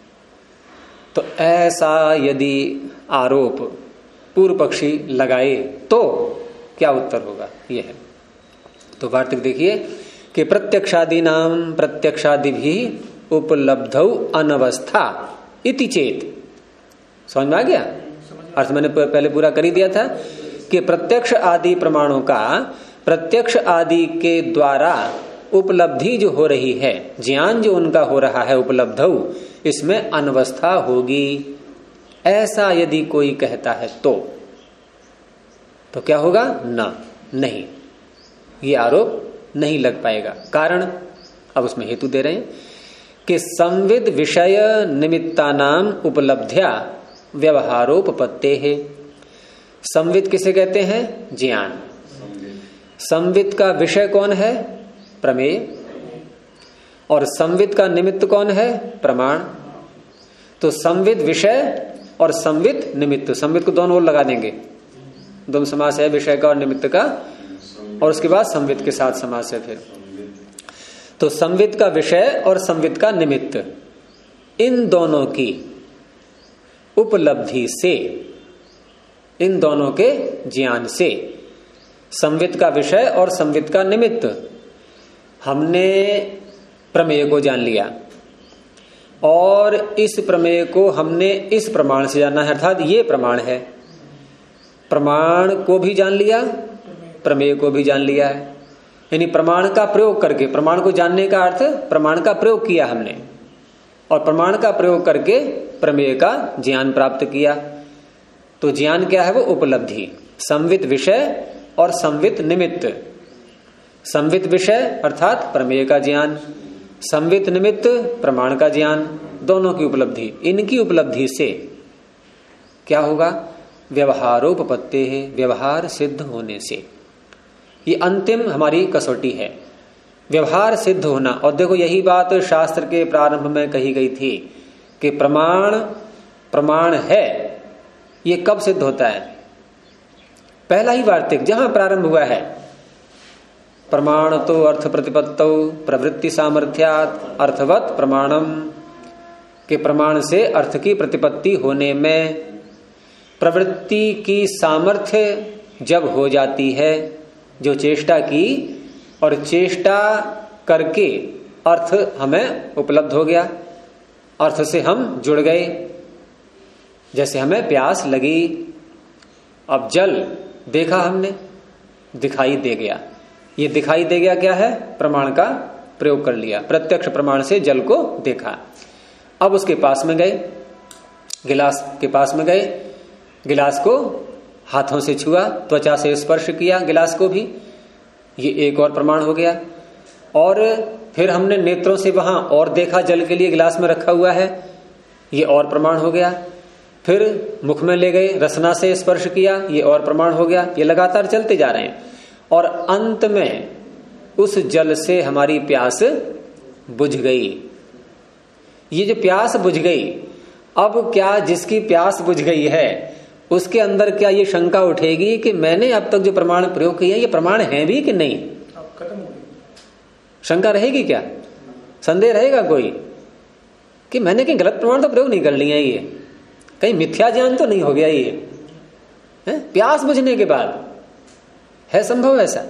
तो ऐसा यदि आरोप पूर्व पक्षी लगाए तो क्या उत्तर होगा, ये है। तो वार्तिक देखिए कि प्रत्यक्षादि नाम प्रत्यक्षादि भी उपलब्धौ अनवस्था इति चेत। समझ में आ गया अर्थ? मैंने पहले पूरा कर ही दिया था कि प्रत्यक्ष आदि प्रमाणों का प्रत्यक्ष आदि के द्वारा उपलब्धि जो हो रही है, ज्ञान जो उनका हो रहा है उपलब्धौ, इसमें अनवस्था होगी। ऐसा यदि कोई कहता है तो क्या होगा? ना, नहीं, ये आरोप नहीं लग पाएगा। कारण अब उसमें हेतु दे रहे हैं कि संविद विषय निमित्तानाम उपलब्ध्या व्यवहारोपपत्ते है। संविद किसे कहते हैं? ज्ञान। संविद का विषय कौन है? प्रमेय। और संविद का निमित्त कौन है? प्रमाण। तो संविद विषय और संविद निमित्त, संविद को दोनों ओर लगा देंगे, दोनों समास है, विषय का और निमित्त का, और उसके बाद संविद के साथ समास है। फिर तो संविद का विषय और संविद का निमित्त, इन दोनों की उपलब्धि से, इन दोनों के ज्ञान से, संविद का विषय और संविद का निमित्त, हमने प्रमेय को जान लिया, और इस प्रमेय को हमने इस प्रमाण से जाना है, अर्थात ये प्रमाण है। प्रमाण को भी जान लिया, प्रमेय को भी जान लिया है। यानी प्रमाण का प्रयोग करके, प्रमाण को जानने का अर्थ प्रमाण का प्रयोग किया हमने, और प्रमाण का प्रयोग करके प्रमेय का ज्ञान प्राप्त किया। तो ज्ञान क्या है? वो उपलब्धि। संविद विषय और संविद निमित्त। संविद विषय अर्थात प्रमेय का ज्ञान, संविद निमित्त प्रमाण का ज्ञान, दोनों की उपलब्धि। इनकी उपलब्धि से क्या होगा? व्यवहारोपपत्ति है, व्यवहार सिद्ध होने से। ये अंतिम हमारी कसौटी है, व्यवहार सिद्ध होना। और देखो यही बात शास्त्र के प्रारंभ में कही गई थी कि प्रमाण है, ये कब सिद्ध होता है? पहला ही वार्तिक जहां प्रारंभ हुआ है, प्रमाण तो अर्थ प्रतिपत्तौ प्रवृत्ति सामर्थ्यात् अर्थवत प्रमाणम, के प्रमाण से अर्थ की प्रतिपत्ति होने में प्रवृत्ति की सामर्थ्य जब हो जाती है, जो चेष्टा की और चेष्टा करके अर्थ हमें उपलब्ध हो गया, अर्थ से हम जुड़ गए। जैसे हमें प्यास लगी, अब जल देखा हमने, दिखाई दे गया। ये दिखाई दे गया क्या है? प्रमाण का प्रयोग कर लिया, प्रत्यक्ष प्रमाण से जल को देखा। अब उसके पास में गए, गिलास के पास में गए, गिलास को हाथों से छुआ, त्वचा से स्पर्श किया गिलास को भी, ये एक और प्रमाण हो गया। और फिर हमने नेत्रों से वहां और देखा, जल के लिए गिलास में रखा हुआ है, ये और प्रमाण हो गया। फिर मुख में ले गए, रसना से स्पर्श किया, ये और प्रमाण हो गया। ये लगातार चलते जा रहे हैं, और अंत में उस जल से हमारी प्यास बुझ गई। ये जो प्यास बुझ गई, अब क्या जिसकी प्यास बुझ गई है उसके अंदर क्या ये शंका उठेगी कि मैंने अब तक जो प्रमाण प्रयोग किए ये प्रमाण है भी कि नहीं? खत्म हो गई। शंका रहेगी क्या? संदेह रहेगा कोई कि मैंने कहीं गलत प्रमाण तो प्रयोग नहीं कर लिया, ये कहीं मिथ्या ज्ञान तो नहीं हो गया ये है? प्यास बुझने के बाद है संभव ऐसा?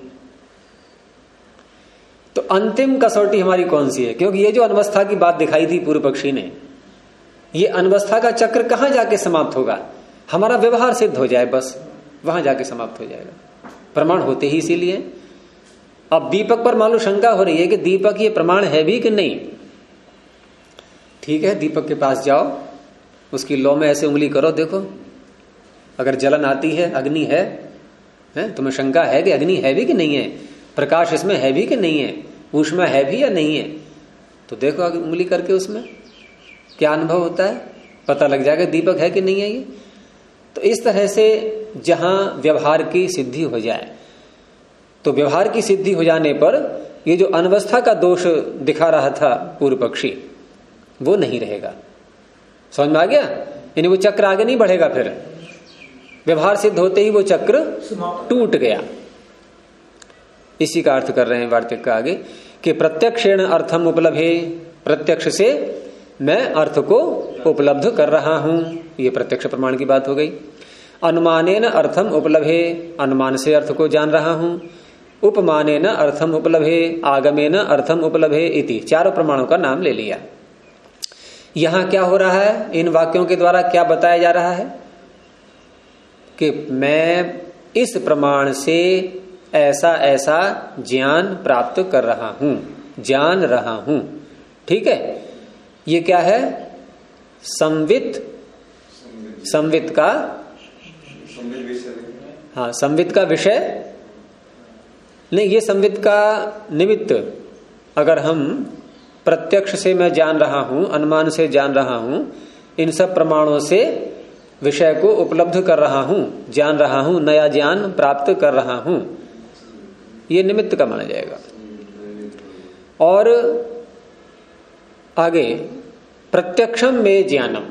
तो अंतिम कसौटी हमारी कौन सी है? क्योंकि ये जो अनवस्था की बात दिखाई थी पूर्व पक्षी ने, ये अनवस्था का चक्र कहां जाके समाप्त होगा? हमारा व्यवहार सिद्ध हो जाए बस वहां जाके समाप्त हो जाएगा। प्रमाण होते ही इसीलिए। अब दीपक पर मान लो शंका हो रही है कि दीपक ये प्रमाण है भी कि नहीं। ठीक है, दीपक के पास जाओ, उसकी लौ में ऐसे उंगली करो, देखो अगर जलन आती है, अग्नि है, तुम्हें शंका है कि अग्नि है भी कि नहीं है, प्रकाश इसमें है भी कि नहीं है, ऊष्मा है भी या नहीं है, तो देखो उंगली करके उसमें क्या अनुभव होता है, पता लग जाएगा दीपक है कि नहीं है ये। तो इस तरह से जहां व्यवहार की सिद्धि हो जाए, तो व्यवहार की सिद्धि हो जाने पर ये जो अनवस्था का दोष दिखा रहा था पूर्व पक्षी, वो नहीं रहेगा। समझ में आ गया? यानी वो चक्र आगे नहीं बढ़ेगा, फिर व्यवहार सिद्ध होते ही वो चक्र टूट गया। इसी का अर्थ कर रहे हैं वार्तिक का आगे कि प्रत्यक्षेण अर्थम उपलब्धे, प्रत्यक्ष से मैं अर्थ को उपलब्ध कर रहा हूं, ये प्रत्यक्ष प्रमाण की बात हो गई। अनुमानेन अर्थम उपलब्धे, अनुमान से अर्थ को जान रहा हूं। उपमानेन अर्थम उपलब्धे, आगमेन अर्थम उपलब्धे इति, चारों प्रमाणों का नाम ले लिया। यहां क्या हो रहा है? इन वाक्यों के द्वारा क्या बताया जा रहा है कि मैं इस प्रमाण से ऐसा ऐसा ज्ञान प्राप्त कर रहा हूं, जान रहा हूं। ठीक है, ये क्या है? संवित, संवित का, हाँ संवित का विषय नहीं, ये संवित का निमित्त। अगर हम प्रत्यक्ष से मैं जान रहा हूं, अनुमान से जान रहा हूं, इन सब प्रमाणों से विषय को उपलब्ध कर रहा हूं, जान रहा हूं, नया ज्ञान प्राप्त कर रहा हूं, ये निमित्त का माना जाएगा। और आगे प्रत्यक्षम में ज्ञानम,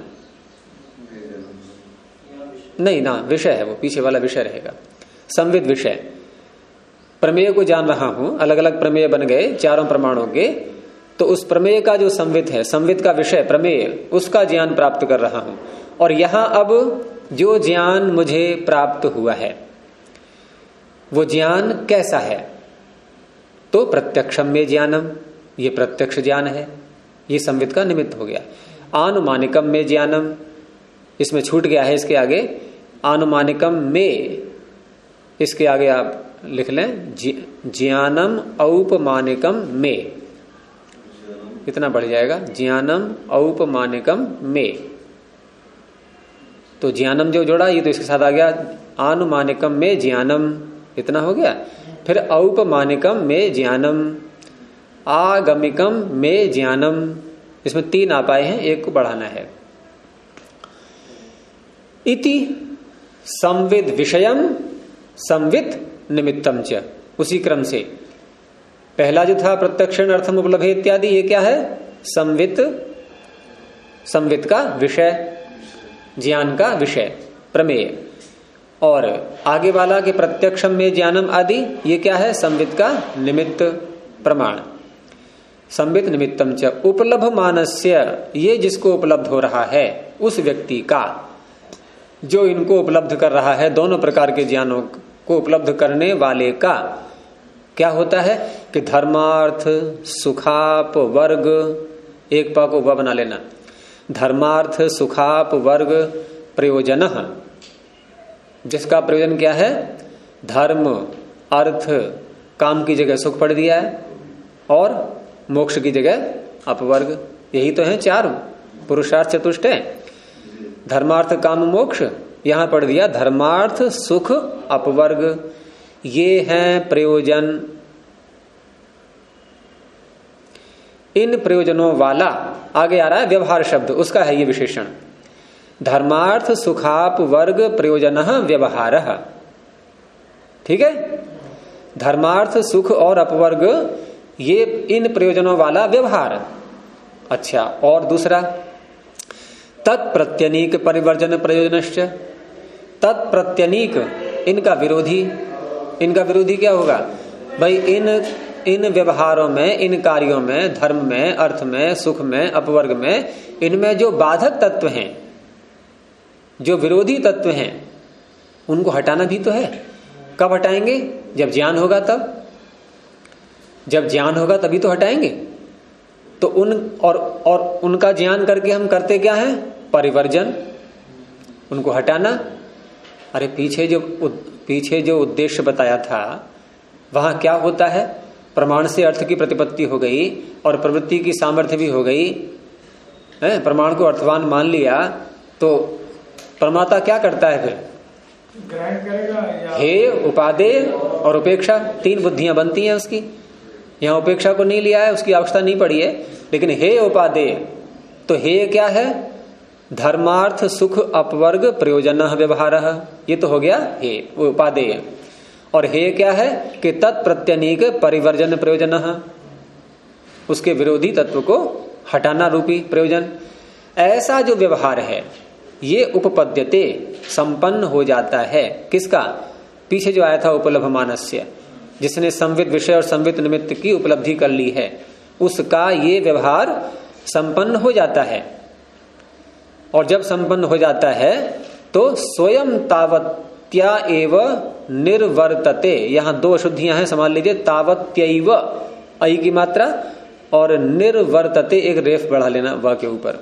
नहीं ना, विषय है वो, पीछे वाला विषय रहेगा। संविद विषय, प्रमेय को जान रहा हूं, अलग अलग प्रमेय बन गए चारों प्रमाणों के, तो उस प्रमेय का जो संविद है, संविद का विषय प्रमेय, उसका ज्ञान प्राप्त कर रहा हूं। और यहां अब जो ज्ञान मुझे प्राप्त हुआ है वो ज्ञान कैसा है? तो प्रत्यक्षम में ज्ञानम, ये प्रत्यक्ष ज्ञान है, ये संविद का निमित्त हो गया। आनुमानिकम में ज्ञानम, इसमें छूट गया है, इसके आगे आनुमानिकम में, इसके आगे आप लिख लें ज्ञानम औपमानिकम में, इतना बढ़ जाएगा, ज्ञानम औपमानिकम में। तो ज्ञानम जो जोड़ा ये तो इसके साथ आ गया, आनुमानिकम में ज्ञानम, इतना हो गया। फिर औपमानिकम में ज्ञानम, आगमिकम में ज्ञानम, इसमें 3 आ पाए हैं, एक को बढ़ाना है। इति संविद विषयम संवित निमित्तम च, उसी क्रम से पहला जो था प्रत्यक्षण अर्थम उपलब्धे इत्यादि, ये क्या है? संवित, संवित का विषय, ज्ञान का विषय प्रमेय। और आगे वाला के प्रत्यक्षम में ज्ञानम आदि, ये क्या है? संवित का निमित्त प्रमाण। संवित निमित्तम च उपलब्ध मानस्य, ये जिसको उपलब्ध हो रहा है उस व्यक्ति का, जो इनको उपलब्ध कर रहा है, दोनों प्रकार के ज्ञानों को उपलब्ध करने वाले का क्या होता है कि धर्मार्थ सुखाप वर्ग, एक पा को व बना लेना, धर्मार्थ सुखाप वर्ग प्रयोजन, जिसका प्रयोजन क्या है? धर्म अर्थ काम की जगह सुख पढ़ दिया है, और मोक्ष की जगह अपवर्ग, यही तो है 4 पुरुषार्थ चतुष्ट है, धर्मार्थ काम मोक्ष, यहां पढ़ दिया धर्मार्थ सुख अपवर्ग, ये हैं प्रयोजन। इन प्रयोजनों वाला, आगे आ रहा है व्यवहार शब्द, उसका है ये विशेषण, धर्मार्थ सुखाप वर्ग प्रयोजन व्यवहार। ठीक है, धर्मार्थ सुख और अपवर्ग, ये इन प्रयोजनों वाला व्यवहार। अच्छा, और दूसरा तत्प्रत्यनीक परिवर्जन प्रयोजनश्च, तत्प्रत्यनीक इनका विरोधी क्या होगा भाई? इन व्यवहारों में, इन कार्यों में, धर्म में, अर्थ में, सुख में, अपवर्ग में, इनमें जो बाधक तत्व हैं, जो विरोधी तत्व हैं, उनको हटाना भी तो है। कब हटाएंगे? जब ज्ञान होगा तब। जब ज्ञान होगा तभी तो हटाएंगे। तो और उनका ज्ञान करके हम करते क्या है? परिवर्जन, उनको हटाना। अरे पीछे जो उद्देश्य बताया था वहां क्या होता है? प्रमाण से अर्थ की प्रतिपत्ति हो गई और प्रवृत्ति की सामर्थ्य भी हो गई है। प्रमाण को अर्थवान मान लिया तो प्रमाता क्या करता है फिर? ग्रहण करेगा या हे, उपादेय और उपेक्षा, 3 बुद्धियां बनती हैं उसकी। यहाँ उपेक्षा को नहीं लिया है, उसकी आवश्यकता नहीं पड़ी है, लेकिन हे उपादेय, तो हे क्या है? धर्मार्थ सुख अपवर्ग प्रयोजन व्यवहार, ये तो हो गया हे उपादेय। और हे क्या है कि तत्प्रत्यनीक परिवर्जन प्रयोजन, उसके विरोधी तत्व को हटाना रूपी प्रयोजन। ऐसा जो व्यवहार है ये उपपद्यते, संपन्न हो जाता है। किसका? पीछे जो आया था उपलब्धमानस्य, जिसने संवित विषय और संवित निमित्त की उपलब्धि कर ली है, उसका ये व्यवहार संपन्न हो जाता है। और जब संपन्न हो जाता है तो स्वयं तावत्या एव निर्वर्तते। यहां 2 अशुद्धियां हैं, संभाल लीजिए। तावत्यैव ऐ की मात्रा और निर्वर्तते एक रेफ बढ़ा लेना व के ऊपर।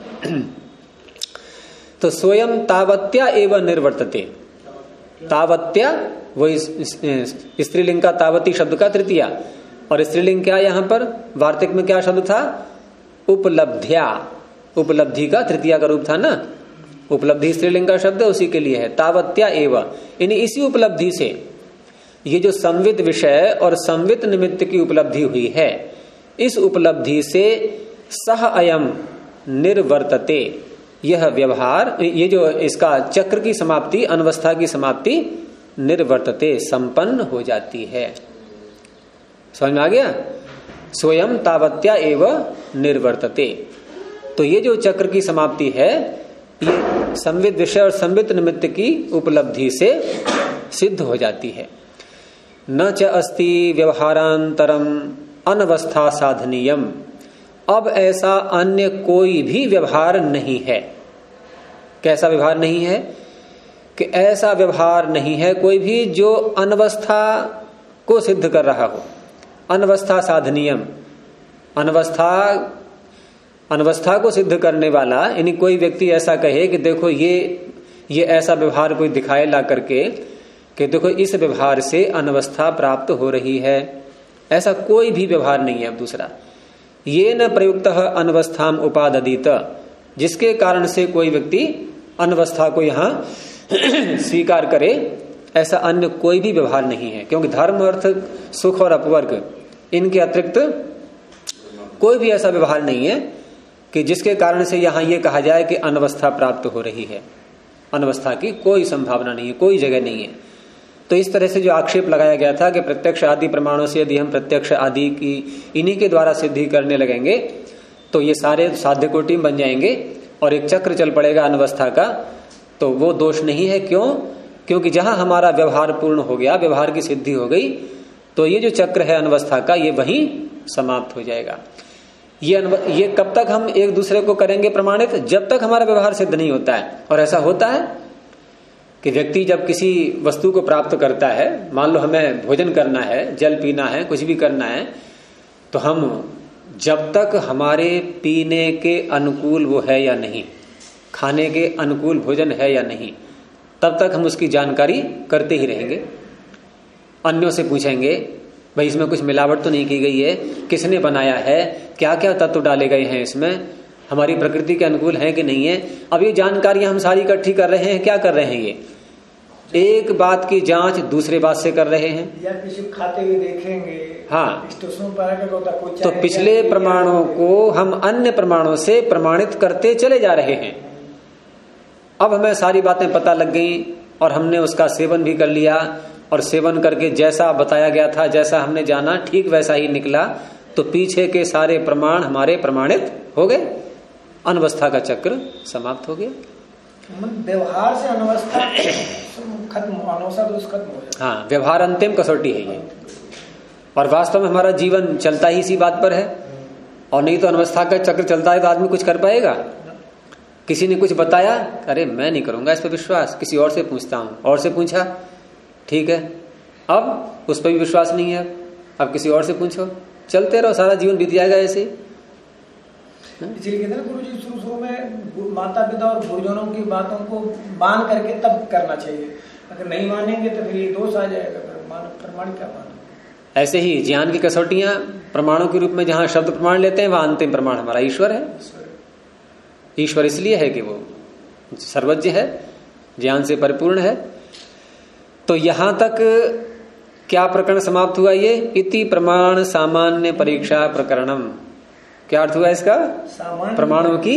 तो स्वयं तावत्या एव निर्वर्तते। तावत्या वही स्त्रीलिंग का तावती शब्द का तृतीया, और स्त्रीलिंग क्या यहां पर? वार्तिक में क्या शब्द था? उपलब्ध्या, उपलब्धि का तृतीया का रूप था ना। उपलब्धि स्त्रीलिंग का शब्द उसी के लिए है। तावत्या एव, यानी इसी उपलब्धि से ये जो संवित विषय और संवित निमित्त की उपलब्धि हुई है, इस उपलब्धि से सह अयम निर्वर्तते, यह व्यवहार, ये जो इसका चक्र की समाप्ति, अनवस्था की समाप्ति, निर्वर्तते, संपन्न हो जाती है। समझ में आ गया? स्वयं तावत्या एव निर्वर्तते। तो ये जो चक्र की समाप्ति है, ये संवित विषय और संवित निमित्त की उपलब्धि से सिद्ध हो जाती है। न च अस्ति व्यवहारांतरम अनवस्था साधनीयम। अब ऐसा अन्य कोई भी व्यवहार नहीं है। कैसा व्यवहार नहीं है? कि ऐसा व्यवहार नहीं है कोई भी जो अनवस्था को सिद्ध कर रहा हो। अनवस्था साधनीयम, अनवस्था को सिद्ध करने वाला, यानी कोई व्यक्ति ऐसा कहे कि देखो ये ऐसा व्यवहार कोई दिखाए ला करके कि देखो इस व्यवहार से अनवस्था प्राप्त हो रही है, ऐसा कोई भी व्यवहार नहीं है। अब दूसरा, ये न प्रयुक्त अनवस्थाम उपाददीत, जिसके कारण से कोई व्यक्ति अनवस्था को यहां स्वीकार करे, ऐसा अन्य कोई भी व्यवहार नहीं है। क्योंकि धर्म, अर्थ, सुख और अपवर्ग, इनके अतिरिक्त कोई भी ऐसा व्यवहार नहीं है कि जिसके कारण से यहां ये कहा जाए कि अनवस्था प्राप्त हो रही है। अनवस्था की कोई संभावना नहीं है, कोई जगह नहीं है। तो इस तरह से जो आक्षेप लगाया गया था कि प्रत्यक्ष आदि प्रमाणों से यदि हम प्रत्यक्ष आदि की इन्हीं के द्वारा सिद्धि करने लगेंगे तो ये सारे साध्य कोटि बन जाएंगे और एक चक्र चल पड़ेगा अनवस्था का, तो वो दोष नहीं है। क्यों? क्योंकि जहां हमारा व्यवहार पूर्ण हो गया, व्यवहार की सिद्धि हो गई, तो ये जो चक्र है अनवस्था का, ये वहीं समाप्त हो जाएगा। ये कब तक हम एक दूसरे को करेंगे प्रमाणित? जब तक हमारा व्यवहार सिद्ध नहीं होता है। और ऐसा होता है कि व्यक्ति जब किसी वस्तु को प्राप्त करता है, मान लो हमें भोजन करना है, जल पीना है, कुछ भी करना है, तो हम जब तक हमारे पीने के अनुकूल वो है या नहीं, खाने के अनुकूल भोजन है या नहीं, तब तक हम उसकी जानकारी करते ही रहेंगे। अन्यों से पूछेंगे भाई इसमें कुछ मिलावट तो नहीं की गई है, किसने बनाया है, क्या क्या तत्व डाले गए हैं इसमें, हमारी प्रकृति के अनुकूल है कि नहीं है। अब ये जानकारियां हम सारी इकट्ठी कर रहे हैं। क्या कर रहे हैं? ये एक बात की जांच दूसरे बात से कर रहे हैं, या किसी खाते हुए देखेंगे। हाँ, तो पिछले प्रमाणों को हम अन्य प्रमाणों से प्रमाणित करते चले जा रहे हैं। अब हमें सारी बातें पता लग गई और हमने उसका सेवन भी कर लिया, और सेवन करके जैसा बताया गया था, जैसा हमने जाना, ठीक वैसा ही निकला, तो पीछे के सारे प्रमाण हमारे प्रमाणित हो गए, अनवस्था का चक्र समाप्त हो गया। व्यवहार से अनवस्था खत्म, अनवस्था दोष खत्म हो जाए। हाँ, व्यवहार अंतिम कसौटी है ये, और वास्तव में हमारा जीवन चलता ही इसी बात पर है। और नहीं तो अनवस्था का चक्र चलता है तो आदमी कुछ कर पाएगा? किसी ने कुछ बताया, अरे मैं नहीं करूंगा इस पर विश्वास, किसी और से पूछता हूं, और से पूछा, ठीक है, अब उस पर भी विश्वास नहीं है, अब किसी और से पूछो, चलते रहो, सारा जीवन बीत जाएगा ऐसे ही। इसलिए कहते हैं गुरु जी, शुरू में माता पिता और गुरुजनों की बातों को मान करके तब करना चाहिए। अगर नहीं मानेंगे तो फिर ये दोष आ जाएगा, प्रमाण क्या मानो। ऐसे ही ज्ञान की कसौटियां प्रमाणों के रूप में जहां शब्द प्रमाण लेते हैं, वहां अंतिम प्रमाण हमारा ईश्वर है। ईश्वर इसलिए है कि वो सर्वज्ञ है, ज्ञान से परिपूर्ण है। तो यहां तक क्या प्रकरण समाप्त हुआ? ये इति प्रमाण सामान्य परीक्षा प्रकरणम। क्या अर्थ हुआ इसका? प्रमाणों की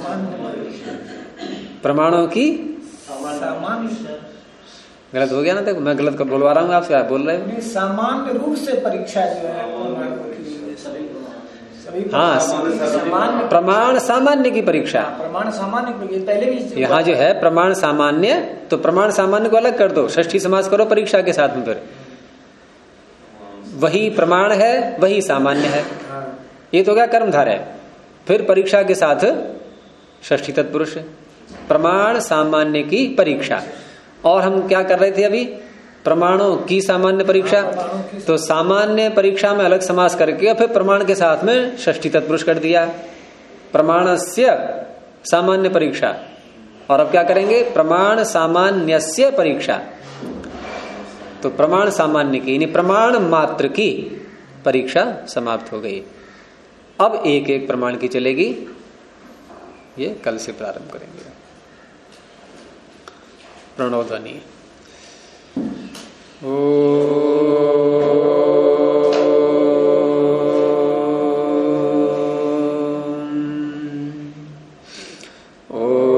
सामान्य, गलत हो गया ना? देखो मैं गलत कब बोलवा रहा हूँ, आपसे आप बोल रहे हैं। सामान्य रूप से परीक्षा जो है, हाँ, प्रमाण सामान्य की परीक्षा, प्रमाण सामान्य पहले भी यहाँ जो है प्रमाण सामान्य, तो प्रमाण सामान्य को अलग कर दो, षष्ठी समास करो परीक्षा के साथ में, फिर वही प्रमाण है वही सामान्य है। ये तो क्या कर्मधारय है, फिर परीक्षा के साथ षष्ठी तत्पुरुष, प्रमाण सामान्य की परीक्षा। और हम क्या कर रहे थे अभी? प्रमाणों की सामान्य परीक्षा। तो सामान्य परीक्षा में अलग समास करके फिर प्रमाण के साथ में षष्ठी तत्पुरुष कर दिया, प्रमाणस्य सामान्य परीक्षा। और अब क्या करेंगे? प्रमाण सामान्यस्य परीक्षा। तो प्रमाण सामान्य की यानी प्रमाण मात्र की परीक्षा समाप्त हो गई। अब एक एक प्रमाण की चलेगी, ये कल से प्रारंभ करेंगे। प्रणव ध्वनि। ओ